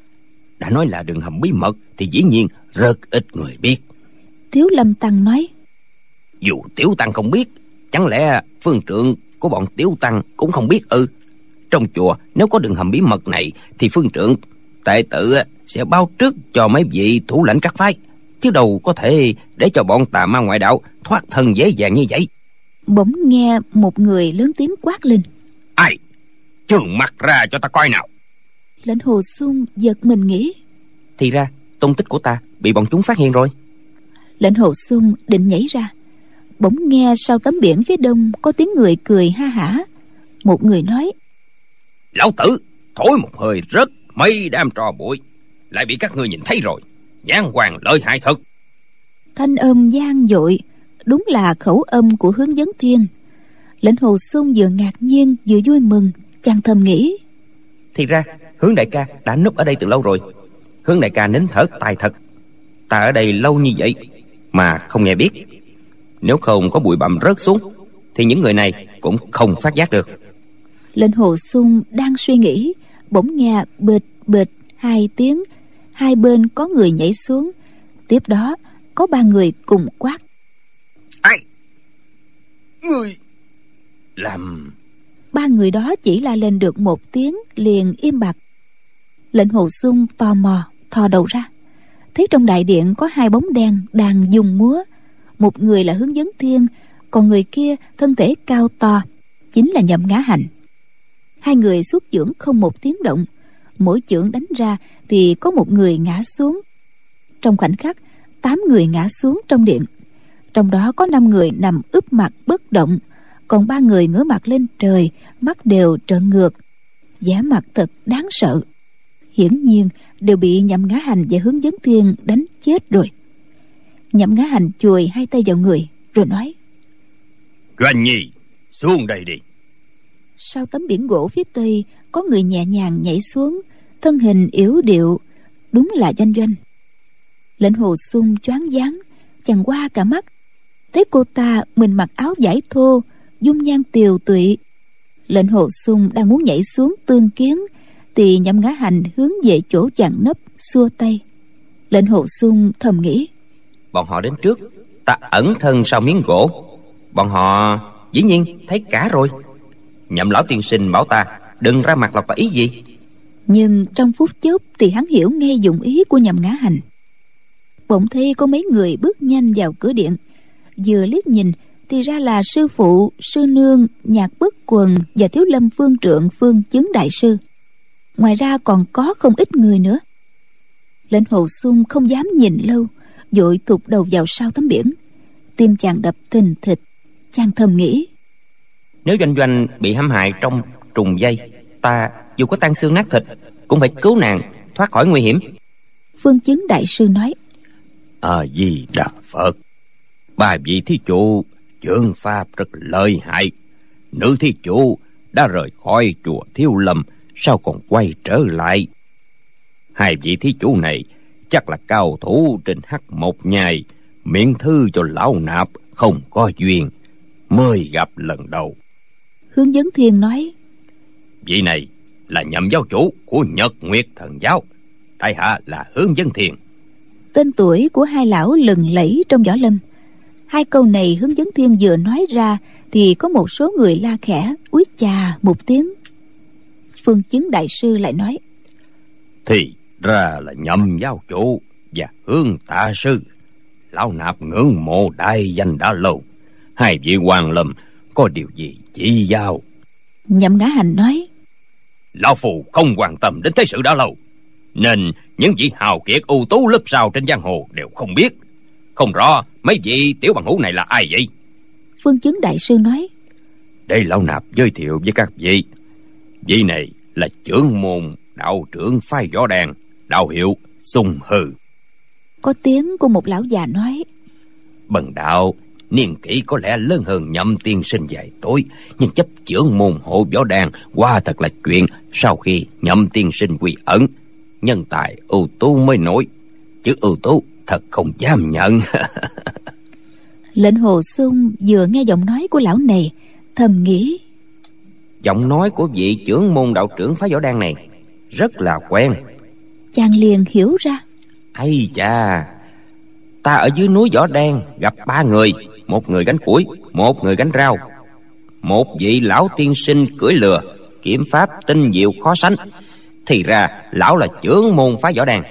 Đã nói là đường hầm bí mật thì dĩ nhiên rất ít người biết. Thiếu Lâm tăng nói: Dù Tiểu tăng không biết, chẳng lẽ phương trượng của bọn Tiểu tăng cũng không biết ư? Trong chùa nếu có đường hầm bí mật này thì phương trượng tệ tự sẽ báo trước cho mấy vị thủ lãnh các phái, chứ đâu có thể để cho bọn tà ma ngoại đạo thoát thân dễ dàng như vậy. Bỗng nghe một người lớn tiếng quát lên: Ai? Trừng mặt ra cho ta coi nào. Lệnh Hồ Xung giật mình nghĩ: Thì ra tung tích của ta bị bọn chúng phát hiện rồi. Lệnh Hồ Xung định nhảy ra, bỗng nghe sau tấm biển phía đông có tiếng người cười ha hả. Một người nói: Lão tử thổi một hơi rớt mấy đám trò bụi, lại bị các ngươi nhìn thấy rồi. Giang hoàng lợi hại thật. Thanh âm vang dội, đúng là khẩu âm của Hướng Vấn Thiên. Lệnh Hồ Xung vừa ngạc nhiên vừa vui mừng, chàng thầm nghĩ: Thì ra Hướng đại ca đã núp ở đây từ lâu rồi. Hướng đại ca nín thở tài thật. Ta ở đây lâu như vậy mà không nghe biết. Nếu không có bụi bặm rớt xuống thì những người này cũng không phát giác được. Lệnh Hồ Xung đang suy nghĩ, bỗng nghe bịch bịch hai tiếng, hai bên có người nhảy xuống. Tiếp đó có ba người cùng quát: Ai? Người làm... Ba người đó chỉ la lên được một tiếng liền im bặt. Lệnh Hồ Xung tò mò thò đầu ra, thấy trong đại điện có hai bóng đen đang dùng múa. Một người là Hướng Vấn Thiên, còn người kia thân thể cao to, chính là Nhậm Ngã Hành. Hai người xuất chưởng không một tiếng động, mỗi chưởng đánh ra thì có một người ngã xuống. Trong khoảnh khắc, tám người ngã xuống trong điện. Trong đó có năm người nằm úp mặt bất động, còn ba người ngửa mặt lên trời, mắt đều trợn ngược, vẻ mặt thật đáng sợ. Hiển nhiên đều bị Nhậm Ngã Hành và Hướng Vấn Thiên đánh chết rồi. Nhậm Ngã Hành chùi hai tay vào người rồi nói: Doanh Nhi, xuống đây đi. Sau tấm biển gỗ phía tây có người nhẹ nhàng nhảy xuống, thân hình yếu điệu, đúng là Doanh Doanh. Lệnh Hồ Xung choáng váng, chàng qua cả mắt, thấy cô ta mình mặc áo vải thô, dung nhan tiều tụy. Lệnh Hồ Xung đang muốn nhảy xuống tương kiến thì Nhậm Ngã Hành hướng về chỗ chàng nấp, xua tay. Lệnh Hồ Xung thầm nghĩ: Bọn họ đến trước, ta ẩn thân sau miếng gỗ, bọn họ dĩ nhiên thấy cả rồi. Nhậm lão tiên sinh bảo ta đừng ra mặt lọc vào ý gì. Nhưng trong phút chốc thì hắn hiểu ngay dụng ý của Nhậm Ngã Hành. Bỗng thấy có mấy người bước nhanh vào cửa điện, vừa liếc nhìn thì ra là sư phụ, sư nương, Nhạc Bất Quần và Thiếu Lâm Phương Trượng Phương Chứng đại sư. Ngoài ra còn có không ít người nữa. Lệnh Hồ Xung không dám nhìn lâu, vội thụt đầu vào sau tấm biển. Tim chàng đập thình thịch, chàng thầm nghĩ: Nếu Doanh Doanh bị hãm hại trong trùng dây, ta dù có tan xương nát thịt cũng phải cứu nàng thoát khỏi nguy hiểm. Phương Chứng đại sư nói: A Di Đà Phật, ba vị thí chủ chưởng pháp rất lợi hại. Nữ thí chủ đã rời khỏi chùa Thiếu Lâm, sao còn quay trở lại? Hai vị thí chủ này chắc là cao thủ trên Hắc Một Nhai, miễn thư cho lão nạp không có duyên, mới gặp lần đầu. Hướng Vấn Thiên nói: Vị này là Nhậm giáo chủ của Nhật Nguyệt Thần giáo. tại hạ là Hướng Dân Thiền. Tên tuổi của hai lão lừng lẫy trong võ lâm. Hai câu này Hướng Dẫn Thiên vừa nói ra thì có một số người la khẽ úi chà một tiếng. Phương Chứng đại sư lại nói: Thì ra là Nhậm giáo chủ và Hướng tạ sư. Lão nạp ngưỡng mộ đại danh đã lâu, hai vị hoàng lâm có điều gì chỉ giao? Nhậm Ngã Hành nói: Lão phù không quan tâm đến thế sự đã lâu, nên những vị hào kiệt ưu tú lớp sau trên giang hồ đều không biết. Không rõ mấy vị tiểu bằng hữu này là ai vậy? Phương Chứng đại sư nói: Để lão nạp giới thiệu với các vị. Vị này là trưởng môn đạo trưởng phái võ đàn, đạo hiệu Sùng Hư. Có tiếng của một lão già nói: Bần đạo niên kỷ có lẽ lớn hơn Nhậm tiên sinh vài tuổi, nhưng chấp trưởng môn hộ võ đàn qua thật là chuyện sau khi Nhậm tiên sinh quy ẩn. Nhân tài ưu tú mới nổi, chứ ưu tú thật không dám nhận. Lệnh Hồ Xung vừa nghe giọng nói của lão này, thầm nghĩ: Giọng nói của vị trưởng môn đạo trưởng phái võ đan này rất là quen. Chàng liền hiểu ra: Ây chà, ta ở dưới núi Võ Đan gặp ba người, một người gánh củi, một người gánh rau, một vị lão tiên sinh cưỡi lừa, kiếm pháp tinh diệu khó sánh. Thì ra lão là trưởng môn phái võ đàn.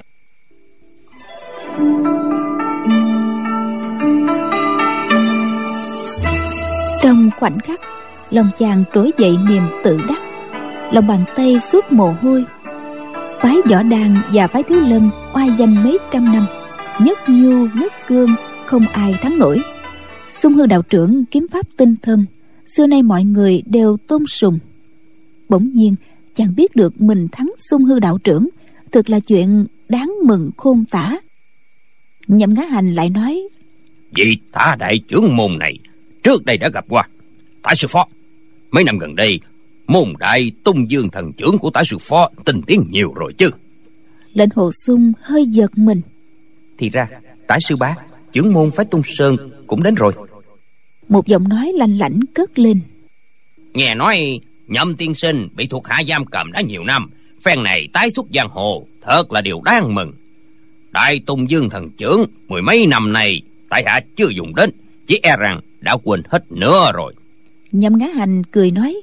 Trong khoảnh khắc, lòng chàng trỗi dậy niềm tự đắc, lòng bàn tay suốt mồ hôi. Phái võ đàn và phái thiếu lâm oai danh mấy trăm năm, nhất nhu nhất cương, không ai thắng nổi. Sung Hư đạo trưởng kiếm pháp tinh thâm, xưa nay mọi người đều tôn sùng. Bỗng nhiên chàng biết được mình thắng Sung Hư đạo trưởng, thực là chuyện đáng mừng khôn tả. Nhậm Ngã Hành lại nói: Vị Tả đại trưởng môn này trước đây đã gặp qua. Tả sư phó, mấy năm gần đây môn đại tung dương thần trưởng của Tả sư phó tinh tiến nhiều rồi chứ? Lệnh Hồ Xung hơi giật mình. Thì ra Tả sư bá, trưởng môn phái Tung Sơn cũng đến rồi. Một giọng nói lanh lảnh cất lên: Nghe nói Nhậm tiên sinh bị thuộc hạ giam cầm đã nhiều năm, phen này tái xuất giang hồ, thật là điều đáng mừng. Đại tung dương thần trưởng mười mấy năm nay tại hạ chưa dùng đến, chỉ e rằng đã quên hết nữa rồi. Nhậm Ngã Hành cười nói: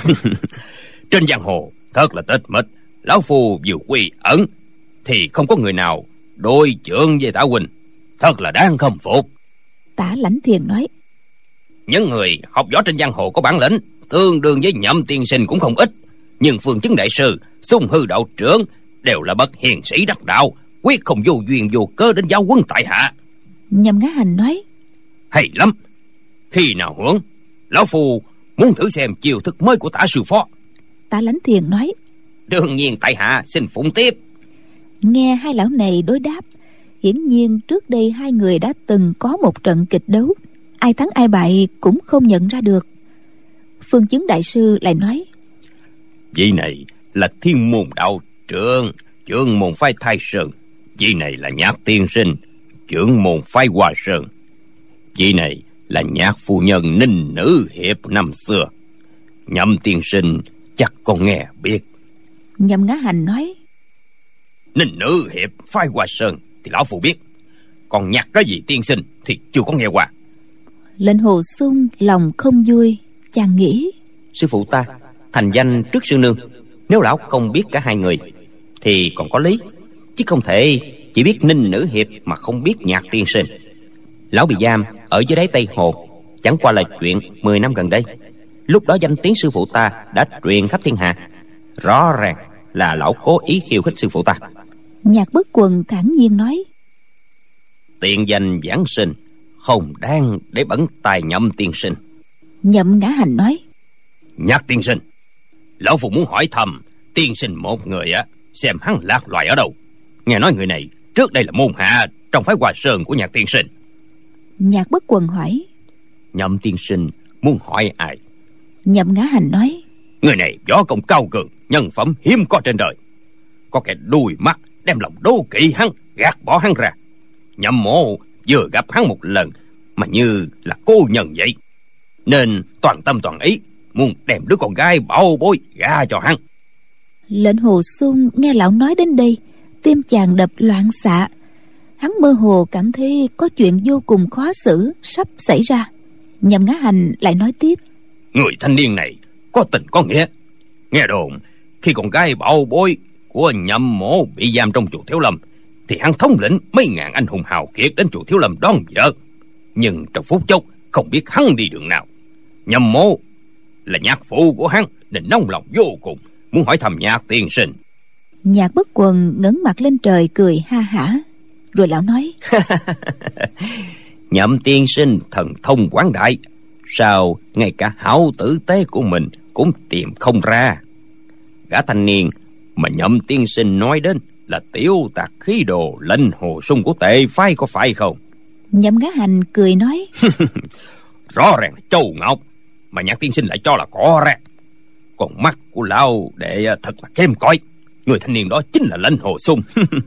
Trên giang hồ thật là tịch mịch, lão phu vừa quy ẩn thì không có người nào đối chưởng với Tả huynh, thật là đáng khâm phục. Tả Lãnh Thiền nói: Những người học võ trên giang hồ có bản lĩnh tương đương với Nhậm tiên sinh cũng không ít, nhưng Phương Chứng đại sư, Sung Hư đạo trưởng đều là bậc hiền sĩ đắc đạo, quyết không vô duyên vô cớ đến giáo huấn tại hạ. Nhậm Ngã Hành nói: Hay lắm, khi nào hưởng, lão phu muốn thử xem chiêu thức mới của Tả sư phó. Tả Lãnh Thiền nói: Đương nhiên tại hạ xin phụng tiếp. Nghe hai lão này đối đáp, hiển nhiên trước đây hai người đã từng có một trận kịch đấu, ai thắng ai bại cũng không nhận ra được. Phương Chứng đại sư lại nói: Vị này là Thiên môn đạo trưởng, trưởng môn phái Thái Sơn. Vị này là Nhạc tiên sinh, trưởng môn phái Hoa Sơn. Vị này là Nhạc phu nhân Ninh Nữ hiệp năm xưa. Nhậm tiên sinh chắc còn nghe biết. Nhậm Ngã Hành nói: Ninh Nữ hiệp phái Hoa Sơn thì lão phu biết, còn Nhạc cái gì tiên sinh thì chưa có nghe qua. Lệnh Hồ Xung lòng không vui, chàng nghĩ: Sư phụ ta thành danh trước sư nương, nếu lão không biết cả hai người thì còn có lý, chứ không thể chỉ biết Ninh Nữ hiệp mà không biết Nhạc tiên sinh. Lão bị giam ở dưới đáy Tây Hồ chẳng qua là chuyện mười năm gần đây. Lúc đó danh tiếng sư phụ ta đã truyền khắp thiên hạ, rõ ràng là lão cố ý khiêu khích sư phụ ta. Nhạc Bất Quần thản nhiên nói: Tiện danh giảng sinh không đáng để bẩn tài Nhậm tiên sinh. Nhậm Ngã Hành nói: Nhạc tiên sinh, lão phu muốn hỏi thăm tiên sinh một người á, xem hắn lạc loài ở đâu. Nghe nói người này trước đây là môn hạ trong phái Hoa Sơn của Nhạc tiên sinh. Nhạc Bất Quần hỏi: Nhậm tiên sinh muốn hỏi ai? Nhậm Ngã Hành nói: Người này võ công cao cường, nhân phẩm hiếm có trên đời. Có kẻ đuôi mắt đem lòng đố kỵ hắn, gạt bỏ hắn ra. Nhậm mộ vừa gặp hắn một lần mà như là cô nhân vậy, nên toàn tâm toàn ý muốn đem đứa con gái bảo bối gả cho hắn. Lệnh Hồ Xung nghe lão nói đến đây tim chàng đập loạn xạ. Hắn mơ hồ cảm thấy có chuyện vô cùng khó xử sắp xảy ra. Nhậm Ngã Hành lại nói tiếp: Người thanh niên này có tình có nghĩa. Nghe đồn khi con gái bảo bối của Nhậm mỗ bị giam trong chùa Thiếu Lâm thì hắn thống lĩnh mấy ngàn anh hùng hào kiệt đến chùa Thiếu Lâm đón vợ. Nhưng trong phút chốc không biết hắn đi đường nào. Nhậm mỗ là nhạc phụ của hắn nên nóng lòng vô cùng, muốn hỏi thăm Nhạc tiên sinh. Nhạc Bất Quần ngẩng mặt lên trời cười ha hả. Rồi lão nói: Nhậm tiên sinh thần thông quảng đại, sao ngay cả hảo tử tế của mình cũng tìm không ra? Gã thanh niên mà Nhậm tiên sinh nói đến là tiểu tạc khí đồ Lệnh Hồ Sung của Tệ phái có phải không? Nhậm Ngã Hành cười nói: Rõ ràng là châu ngọc mà Nhạc tiên sinh lại cho là cỏ rác. Còn mắt của lão đệ thật là kém cỏi. Người thanh niên đó chính là Lệnh Hồ Sung.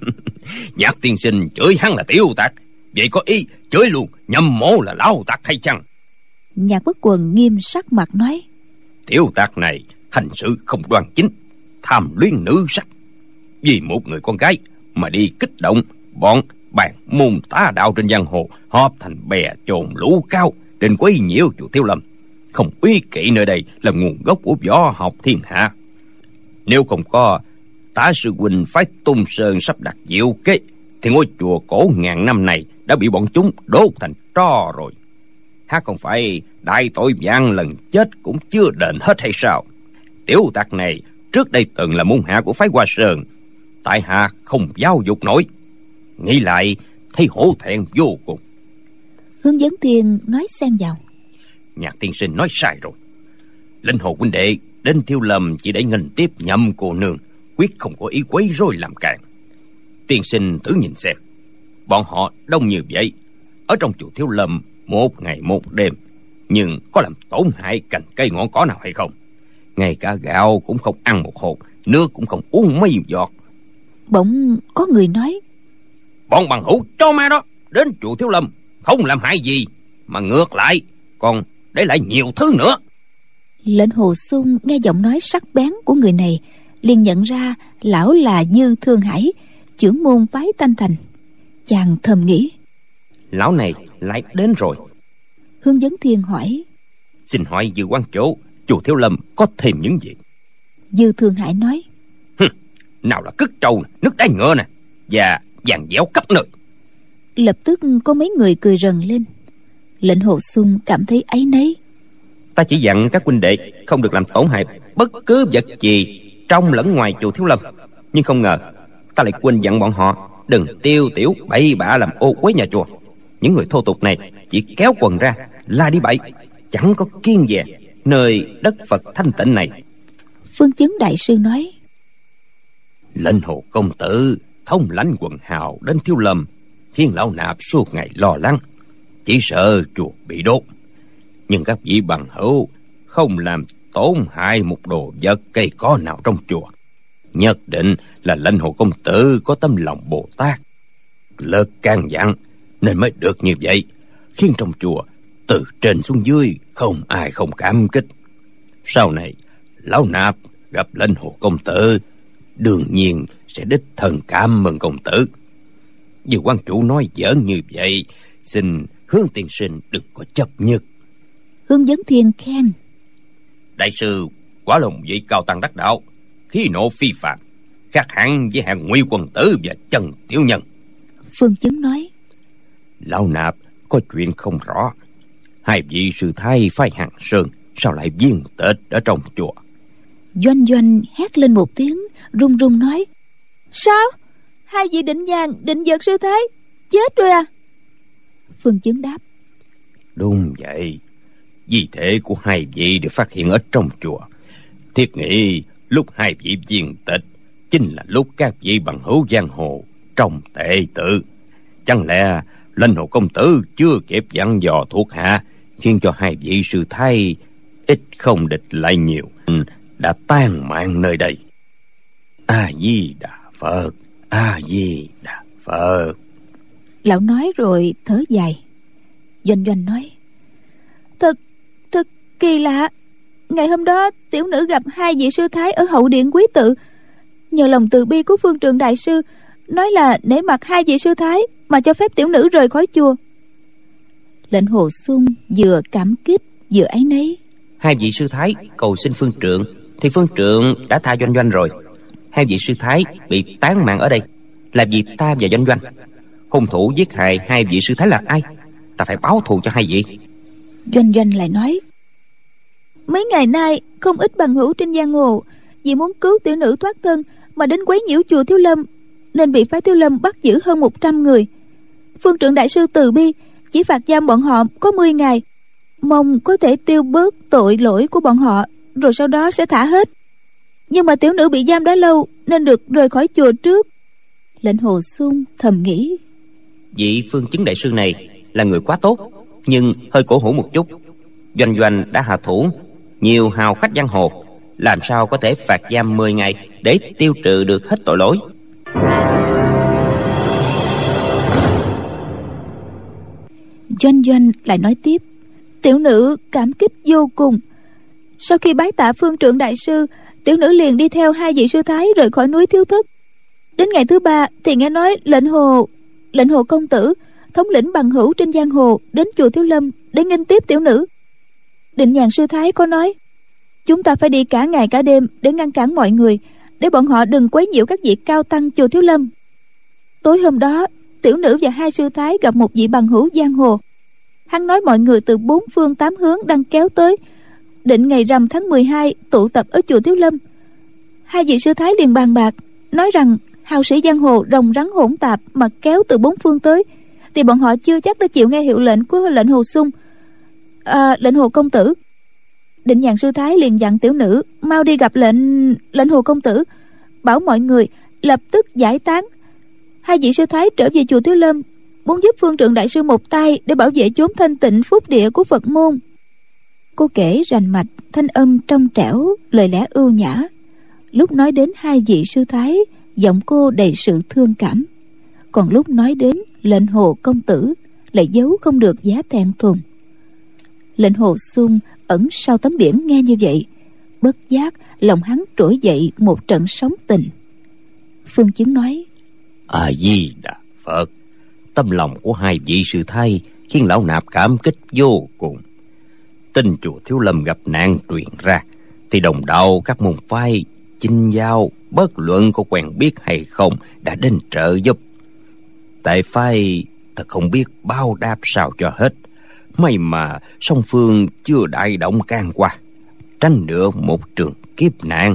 Nhạc tiên sinh chửi hắn là tiểu tạc, vậy có ý chửi luôn Nhậm mỗ là lão tạc hay chăng? Nhạc Bất Quần nghiêm sắc mặt nói: Tiểu tạc này hành sự không đoan chính, tham luyến nữ sắc, vì một người con gái mà đi kích động bọn bàn môn tà đạo trên giang hồ, họp thành bè chồn lũ cao đến quấy nhiễu chùa Thiếu Lâm. Không uy kỵ nơi đây là nguồn gốc của võ học thiên hạ. Nếu không có Tả sư huynh phái Tung Sơn sắp đặt diệu kế thì ngôi chùa cổ ngàn năm này đã bị bọn chúng đốt thành tro rồi. Há không phải đại tội vạn lần chết cũng chưa đền hết hay sao? Tiểu tặc này trước đây từng là môn hạ của phái Hoa Sơn, tại hạ không giáo dục nổi. Nghĩ lại thấy hổ thẹn vô cùng. Hướng Dẫn Thiên nói xen vào: Nhạc tiên sinh nói sai rồi. Lệnh Hồ huynh đệ đến Thiếu Lâm chỉ để nghênh tiếp Nhậm cô nương, quyết không có ý quấy rối làm càn. Tiên sinh thử nhìn xem, bọn họ đông như vậy ở trong chùa Thiếu Lâm một ngày một đêm, nhưng có làm tổn hại cành cây ngọn cỏ nào hay không? Ngay cả gạo cũng không ăn một hột, nước cũng không uống mấy giọt. Bỗng có người nói: Bọn bằng hữu cho ma đó đến chùa Thiếu Lâm không làm hại gì, mà ngược lại còn để lại nhiều thứ nữa. Lệnh Hồ Sung nghe giọng nói sắc bén của người này, liền nhận ra lão là Dư Thương Hải, trưởng môn phái Thanh Thành. Chàng thầm nghĩ: Lão này lại đến rồi. Hướng Dẫn Thiên hỏi: Xin hỏi Dư quan chỗ, chùa Thiếu Lâm có thêm những gì? Dư Thương Hải nói: Nào là cứt trâu, nước đáy ngựa nè, và vàng dẻo khắp nơi. Lập tức có mấy người cười rần lên. Lệnh Hồ Sung cảm thấy áy náy. Ta chỉ dặn các huynh đệ không được làm tổn hại bất cứ vật gì trong lẫn ngoài chùa Thiếu Lâm, nhưng không ngờ ta lại quên dặn bọn họ đừng tiêu tiểu bậy bạ làm ô uế nhà chùa. Những người thô tục này chỉ kéo quần ra la đi bậy, chẳng có kiêng dè nơi đất Phật thanh tịnh này. Phương Chứng đại sư nói: Lệnh Hồ công tử thông lãnh quần hào đến Thiếu Lâm, khiến lão nạp suốt ngày lo lắng, chỉ sợ chùa bị đốt. Nhưng các vị bằng hữu không làm tổn hại một đồ vật cây cỏ nào trong chùa. Nhất định là Lệnh Hồ công tử có tấm lòng Bồ Tát, lực can dặn nên mới được như vậy, khiến trong chùa từ trên xuống dưới không ai không cảm kích. Sau này lão nạp gặp Lệnh Hồ công tử, đương nhiên sẽ đích thân cảm ơn công tử. Dù quan chủ nói giỡn như vậy, xin Hướng tiên sinh đừng có chấp nhất. Hướng Dẫn Thiên khen: Đại sư quả là một vị cao tăng đắc đạo, khí nộ phi phàm, khác hẳn với hạng Ngụy quần tử và Trần tiểu nhân. Phương Chứng nói: Lão nạp có chuyện không rõ, hai vị sư thái phái Hằng Sơn sao lại viên tịch ở trong chùa? Doanh Doanh hét lên một tiếng, run run nói: Sao? Hai vị định nhàn, định giật sư thái chết rồi à? Phương Chứng đáp: Đúng vậy, di thể của hai vị được phát hiện ở trong chùa. Thiết nghĩ lúc hai vị viên tịch chính là lúc các vị bằng hữu giang hồ trong tệ tự. Chẳng lẽ Lệnh Hồ công tử chưa kịp dặn dò thuộc hạ, khiến cho hai vị sư thái ít không địch lại nhiều, đã tan mạng nơi đây? A Di Đà Phật, A Di Đà Phật. Lão nói rồi thở dài. Doanh Doanh nói: Thật, thật kỳ lạ. Ngày hôm đó tiểu nữ gặp hai vị sư thái ở hậu điện quý tự. Nhờ lòng từ bi của Phương Trượng đại sư, nói là nể mặt hai vị sư thái mà cho phép tiểu nữ rời khỏi chùa. Lệnh Hồ Xung vừa cảm kích vừa áy náy. Hai vị sư thái cầu xin phương trượng thì phương trượng đã tha Doanh Doanh rồi. Hai vị sư thái bị tán mạng ở đây là vì ta và Doanh Doanh. Hung thủ giết hại hai vị sư thái là ai? Ta phải báo thù cho hai vị. Doanh Doanh lại nói: mấy ngày nay không ít bằng hữu trên giang hồ vì muốn cứu tiểu nữ thoát thân mà đến quấy nhiễu chùa Thiếu Lâm, nên bị phái Thiếu Lâm bắt giữ hơn một trăm người. Phương trượng đại sư từ bi chỉ phạt giam bọn họ có mười ngày, mong có thể tiêu bớt tội lỗi của bọn họ, rồi sau đó sẽ thả hết. Nhưng mà tiểu nữ bị giam đã lâu nên được rời khỏi chùa trước. Lệnh Hồ Xung thầm nghĩ: vị Phương Chứng đại sư này là người quá tốt, nhưng hơi cổ hủ một chút. Doanh Doanh đã hạ thủ nhiều hào khách giang hồ, làm sao có thể phạt giam mười ngày để tiêu trừ được hết tội lỗi. Doanh Doanh lại nói tiếp: tiểu nữ cảm kích vô cùng. Sau khi bái tạ phương trượng đại sư, tiểu nữ liền đi theo hai vị sư thái rời khỏi núi Thiếu Thất. Đến ngày thứ ba thì nghe nói lệnh hồ lệnh hồ công tử, thống lĩnh bằng hữu trên giang hồ, đến chùa Thiếu Lâm để nghênh tiếp tiểu nữ. Định Nhàn sư thái có nói chúng ta phải đi cả ngày cả đêm để ngăn cản mọi người, để bọn họ đừng quấy nhiễu các vị cao tăng chùa Thiếu Lâm. Tối hôm đó, tiểu nữ và hai sư thái gặp một vị bằng hữu giang hồ. Hắn nói mọi người từ bốn phương tám hướng đang kéo tới, định ngày rằm tháng mười hai tụ tập ở chùa Thiếu Lâm. Hai vị sư thái liền bàn bạc, nói rằng hào sĩ giang hồ rồng rắn hỗn tạp mà kéo từ bốn phương tới, thì bọn họ chưa chắc đã chịu nghe hiệu lệnh của lệnh Hồ Xung. À, lệnh Hồ công tử. Định Nhàn sư thái liền dặn tiểu nữ mau đi gặp lệnh lệnh Hồ công tử, bảo mọi người lập tức giải tán. Hai vị sư thái trở về chùa Thiếu Lâm, muốn giúp phương trượng đại sư một tay để bảo vệ chốn thanh tịnh phúc địa của Phật môn. Cô kể rành mạch, thanh âm trong trẻo, lời lẽ ưu nhã. Lúc nói đến hai vị sư thái, giọng cô đầy sự thương cảm. Còn lúc nói đến lệnh Hồ công tử, lại giấu không được giá thẹn thùng. Lệnh Hồ Xung ẩn sau tấm biển nghe như vậy, bất giác lòng hắn trỗi dậy một trận sóng tình. Phương Chứng nói: A Di Đà Phật. Tâm lòng của hai vị sư thái khiến lão nạp cảm kích vô cùng. Tin chùa Thiếu Lâm gặp nạn truyền ra, thì đồng đạo các môn phái chinh giao, bất luận có quen biết hay không, đã đến trợ giúp. Tại phái thật không biết bao đáp sao cho hết. May mà song phương chưa đại động can qua, tránh được một trường kiếp nạn.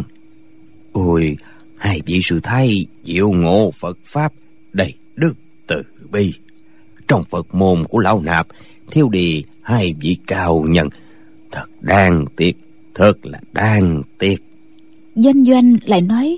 Ôi, hai vị sư thái diệu ngộ Phật pháp, đầy đức từ bi. Trong Phật môn của lão nạp thiếu đi hai vị cao nhân, thật đáng tiếc, thật là đáng tiếc. Doanh Doanh lại nói: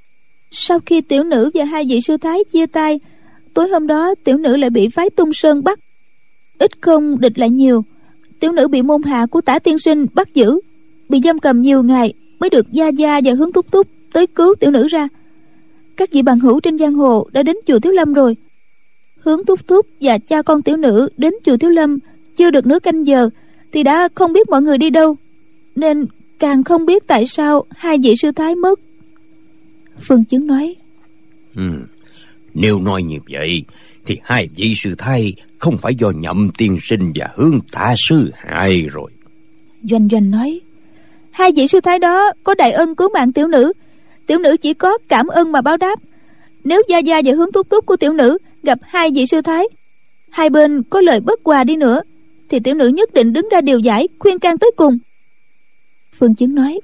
sau khi tiểu nữ và hai vị sư thái chia tay, tối hôm đó tiểu nữ lại bị phái Tung Sơn bắt. Ít không địch lại nhiều, tiểu nữ bị môn hạ của Tả tiên sinh bắt giữ, bị giam cầm nhiều ngày mới được Gia Gia và Hướng Thúc Thúc tới cứu tiểu nữ ra. Các vị bằng hữu trên giang hồ đã đến chùa Thiếu Lâm rồi. Hướng Thúc Thúc và cha con tiểu nữ đến chùa Thiếu Lâm chưa được nửa canh giờ thì đã không biết mọi người đi đâu, nên càng không biết tại sao hai vị sư thái mất. Phương Chứng nói: ừ, nếu nói như vậy thì hai vị sư thái không phải do Nhậm tiên sinh và Hướng Tả sư hại rồi. Doanh Doanh nói: hai vị sư thái đó có đại ân cứu mạng tiểu nữ, tiểu nữ chỉ có cảm ơn mà báo đáp. Nếu Gia Gia và Hướng Thúc Thúc của tiểu nữ gặp hai vị sư thái, hai bên có lời bất hòa đi nữa, thì tiểu nữ nhất định đứng ra điều giải, khuyên can tới cùng. Phương Chứng nói: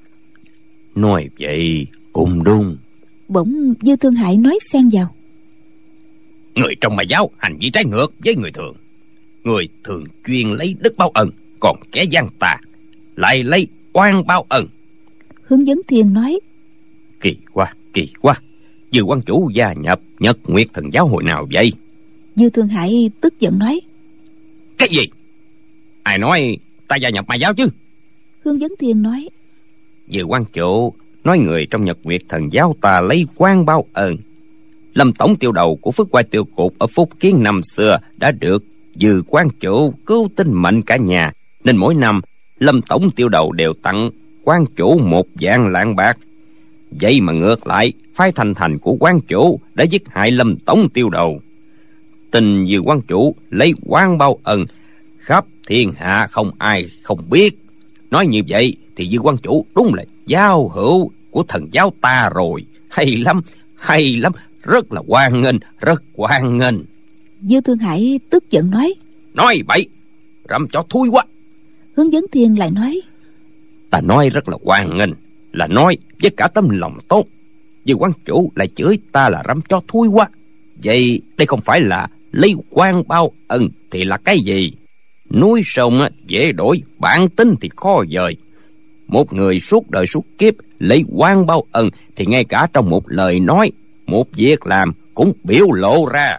nói vậy cũng đúng. Bỗng Dư Thương Hải nói xen vào: người trong mà giáo hành vi trái ngược với người thường. Người thường chuyên lấy đức báo ân, còn kẻ gian tà lại lấy oan báo ân. Hướng Vấn Thiên nói: kỳ quá, kỳ quá. Dư quan chủ gia nhập Nhật Nguyệt Thần giáo hồi nào vậy? Dư Thương Hải tức giận nói: cái gì? Ai nói ta gia nhập ma giáo chứ? Hướng Vấn Thiên nói: Dư quan chủ nói người trong Nhật Nguyệt Thần giáo ta lấy quan báo ân. Lâm tổng tiêu đầu của Phước Quai Tiêu Cục ở Phúc Kiến năm xưa đã được Dư quan chủ cứu tính mệnh cả nhà, nên mỗi năm Lâm tổng tiêu đầu đều tặng quan chủ một vạn lạng bạc. Vậy mà ngược lại phái thành thành của quan chủ đã giết hại Lâm tổng tiêu đầu. Tình vì quan chủ lấy quan bao ân, khắp thiên hạ không ai không biết. Nói như vậy thì Dư quan chủ đúng là giao hữu của thần giáo ta rồi. Hay lắm, hay lắm, rất là hoan nghênh, rất hoan nghênh. Dư Thương Hải tức giận nói: Nói bậy, răm cho thui quá. Hướng Vấn Thiên lại nói: Ta nói rất là hoan nghênh, là nói với cả tấm lòng tốt. Dư quan chủ lại chửi ta là răm cho thui quá. Vậy đây không phải là lấy quan bao ân thì là cái gì? Núi sông dễ đổi, bản tính thì khó dời. Một người suốt đời suốt kiếp lấy quan bao ân thì ngay cả trong một lời nói, một việc làm cũng biểu lộ ra.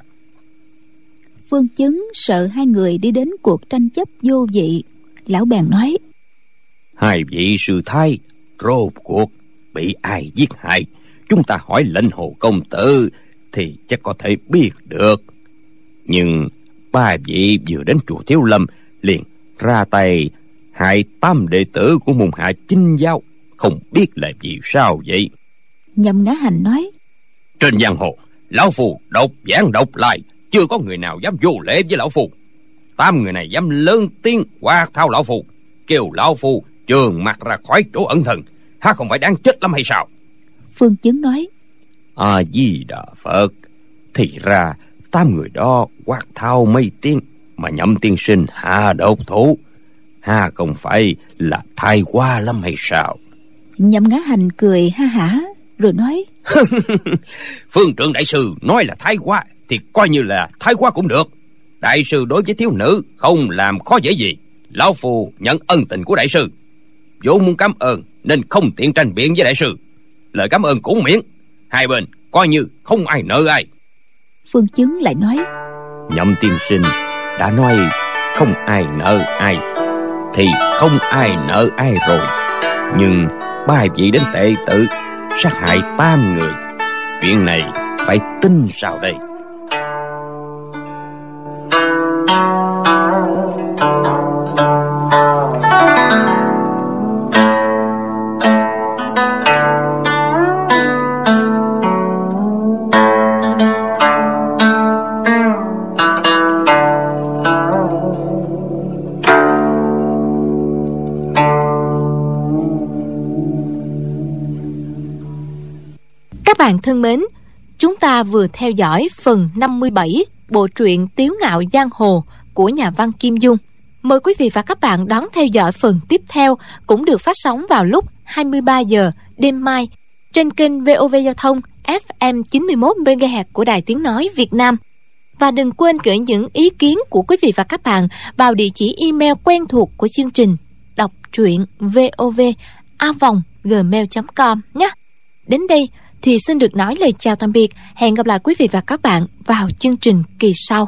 Phương Chứng sợ hai người đi đến cuộc tranh chấp vô vị, lão bèn nói: Hai vị sư thái rốt cuộc bị ai giết hại? Chúng ta hỏi Lệnh Hồ công tử thì chắc có thể biết được. Nhưng ba vị vừa đến chùa Thiếu Lâm liền ra tay hại tam đệ tử của môn hạ Chinh giáo, không biết là vì sao vậy? Nhậm Ngã Hành nói: Trên giang hồ, lão phù độc giảng độc lại, chưa có người nào dám vô lễ với lão phù. Tam người này dám lớn tiếng quát tháo lão phù, kêu lão phù trường mặt ra khỏi chỗ ẩn thần, há không phải đáng chết lắm hay sao? Phương Chứng nói: A Di Đà Phật. Thì ra tam người đó quát tháo mấy tiếng mà Nhậm tiên sinh hạ độc thủ, ha không phải là thay qua lắm hay sao? Nhậm Ngã Hành cười ha hả rồi nói: Phương trưởng đại sư nói là thái quá thì coi như là thái quá cũng được. Đại sư đối với thiếu nữ không làm khó dễ gì. Lão phù nhận ân tình của đại sư, vốn muốn cảm ơn nên không tiện tranh biện với đại sư. Lời cảm ơn cũng miễn, hai bên coi như không ai nợ ai. Phương Chứng lại nói: Nhậm tiên sinh đã nói không ai nợ ai thì không ai nợ ai rồi. Nhưng ba vị đến tệ tự sát hại tam người, chuyện này phải tin sao đây? Các bạn thân mến, chúng ta vừa theo dõi phần năm mươi bảy bộ truyện Tiếu Ngạo Giang Hồ của nhà văn Kim Dung. Mời quý vị và các bạn đón theo dõi phần tiếp theo, cũng được phát sóng vào lúc hai mươi ba giờ đêm mai trên kênh vê o vê Giao thông ép em chín mươi mốt mê ga héc của Đài Tiếng Nói Việt Nam. Và đừng quên gửi những ý kiến của quý vị và các bạn vào địa chỉ email quen thuộc của chương trình đọc truyện vov a vòng gmail chấm com nhé. Đến đây thì xin được nói lời chào tạm biệt. Hẹn gặp lại quý vị và các bạn vào chương trình kỳ sau.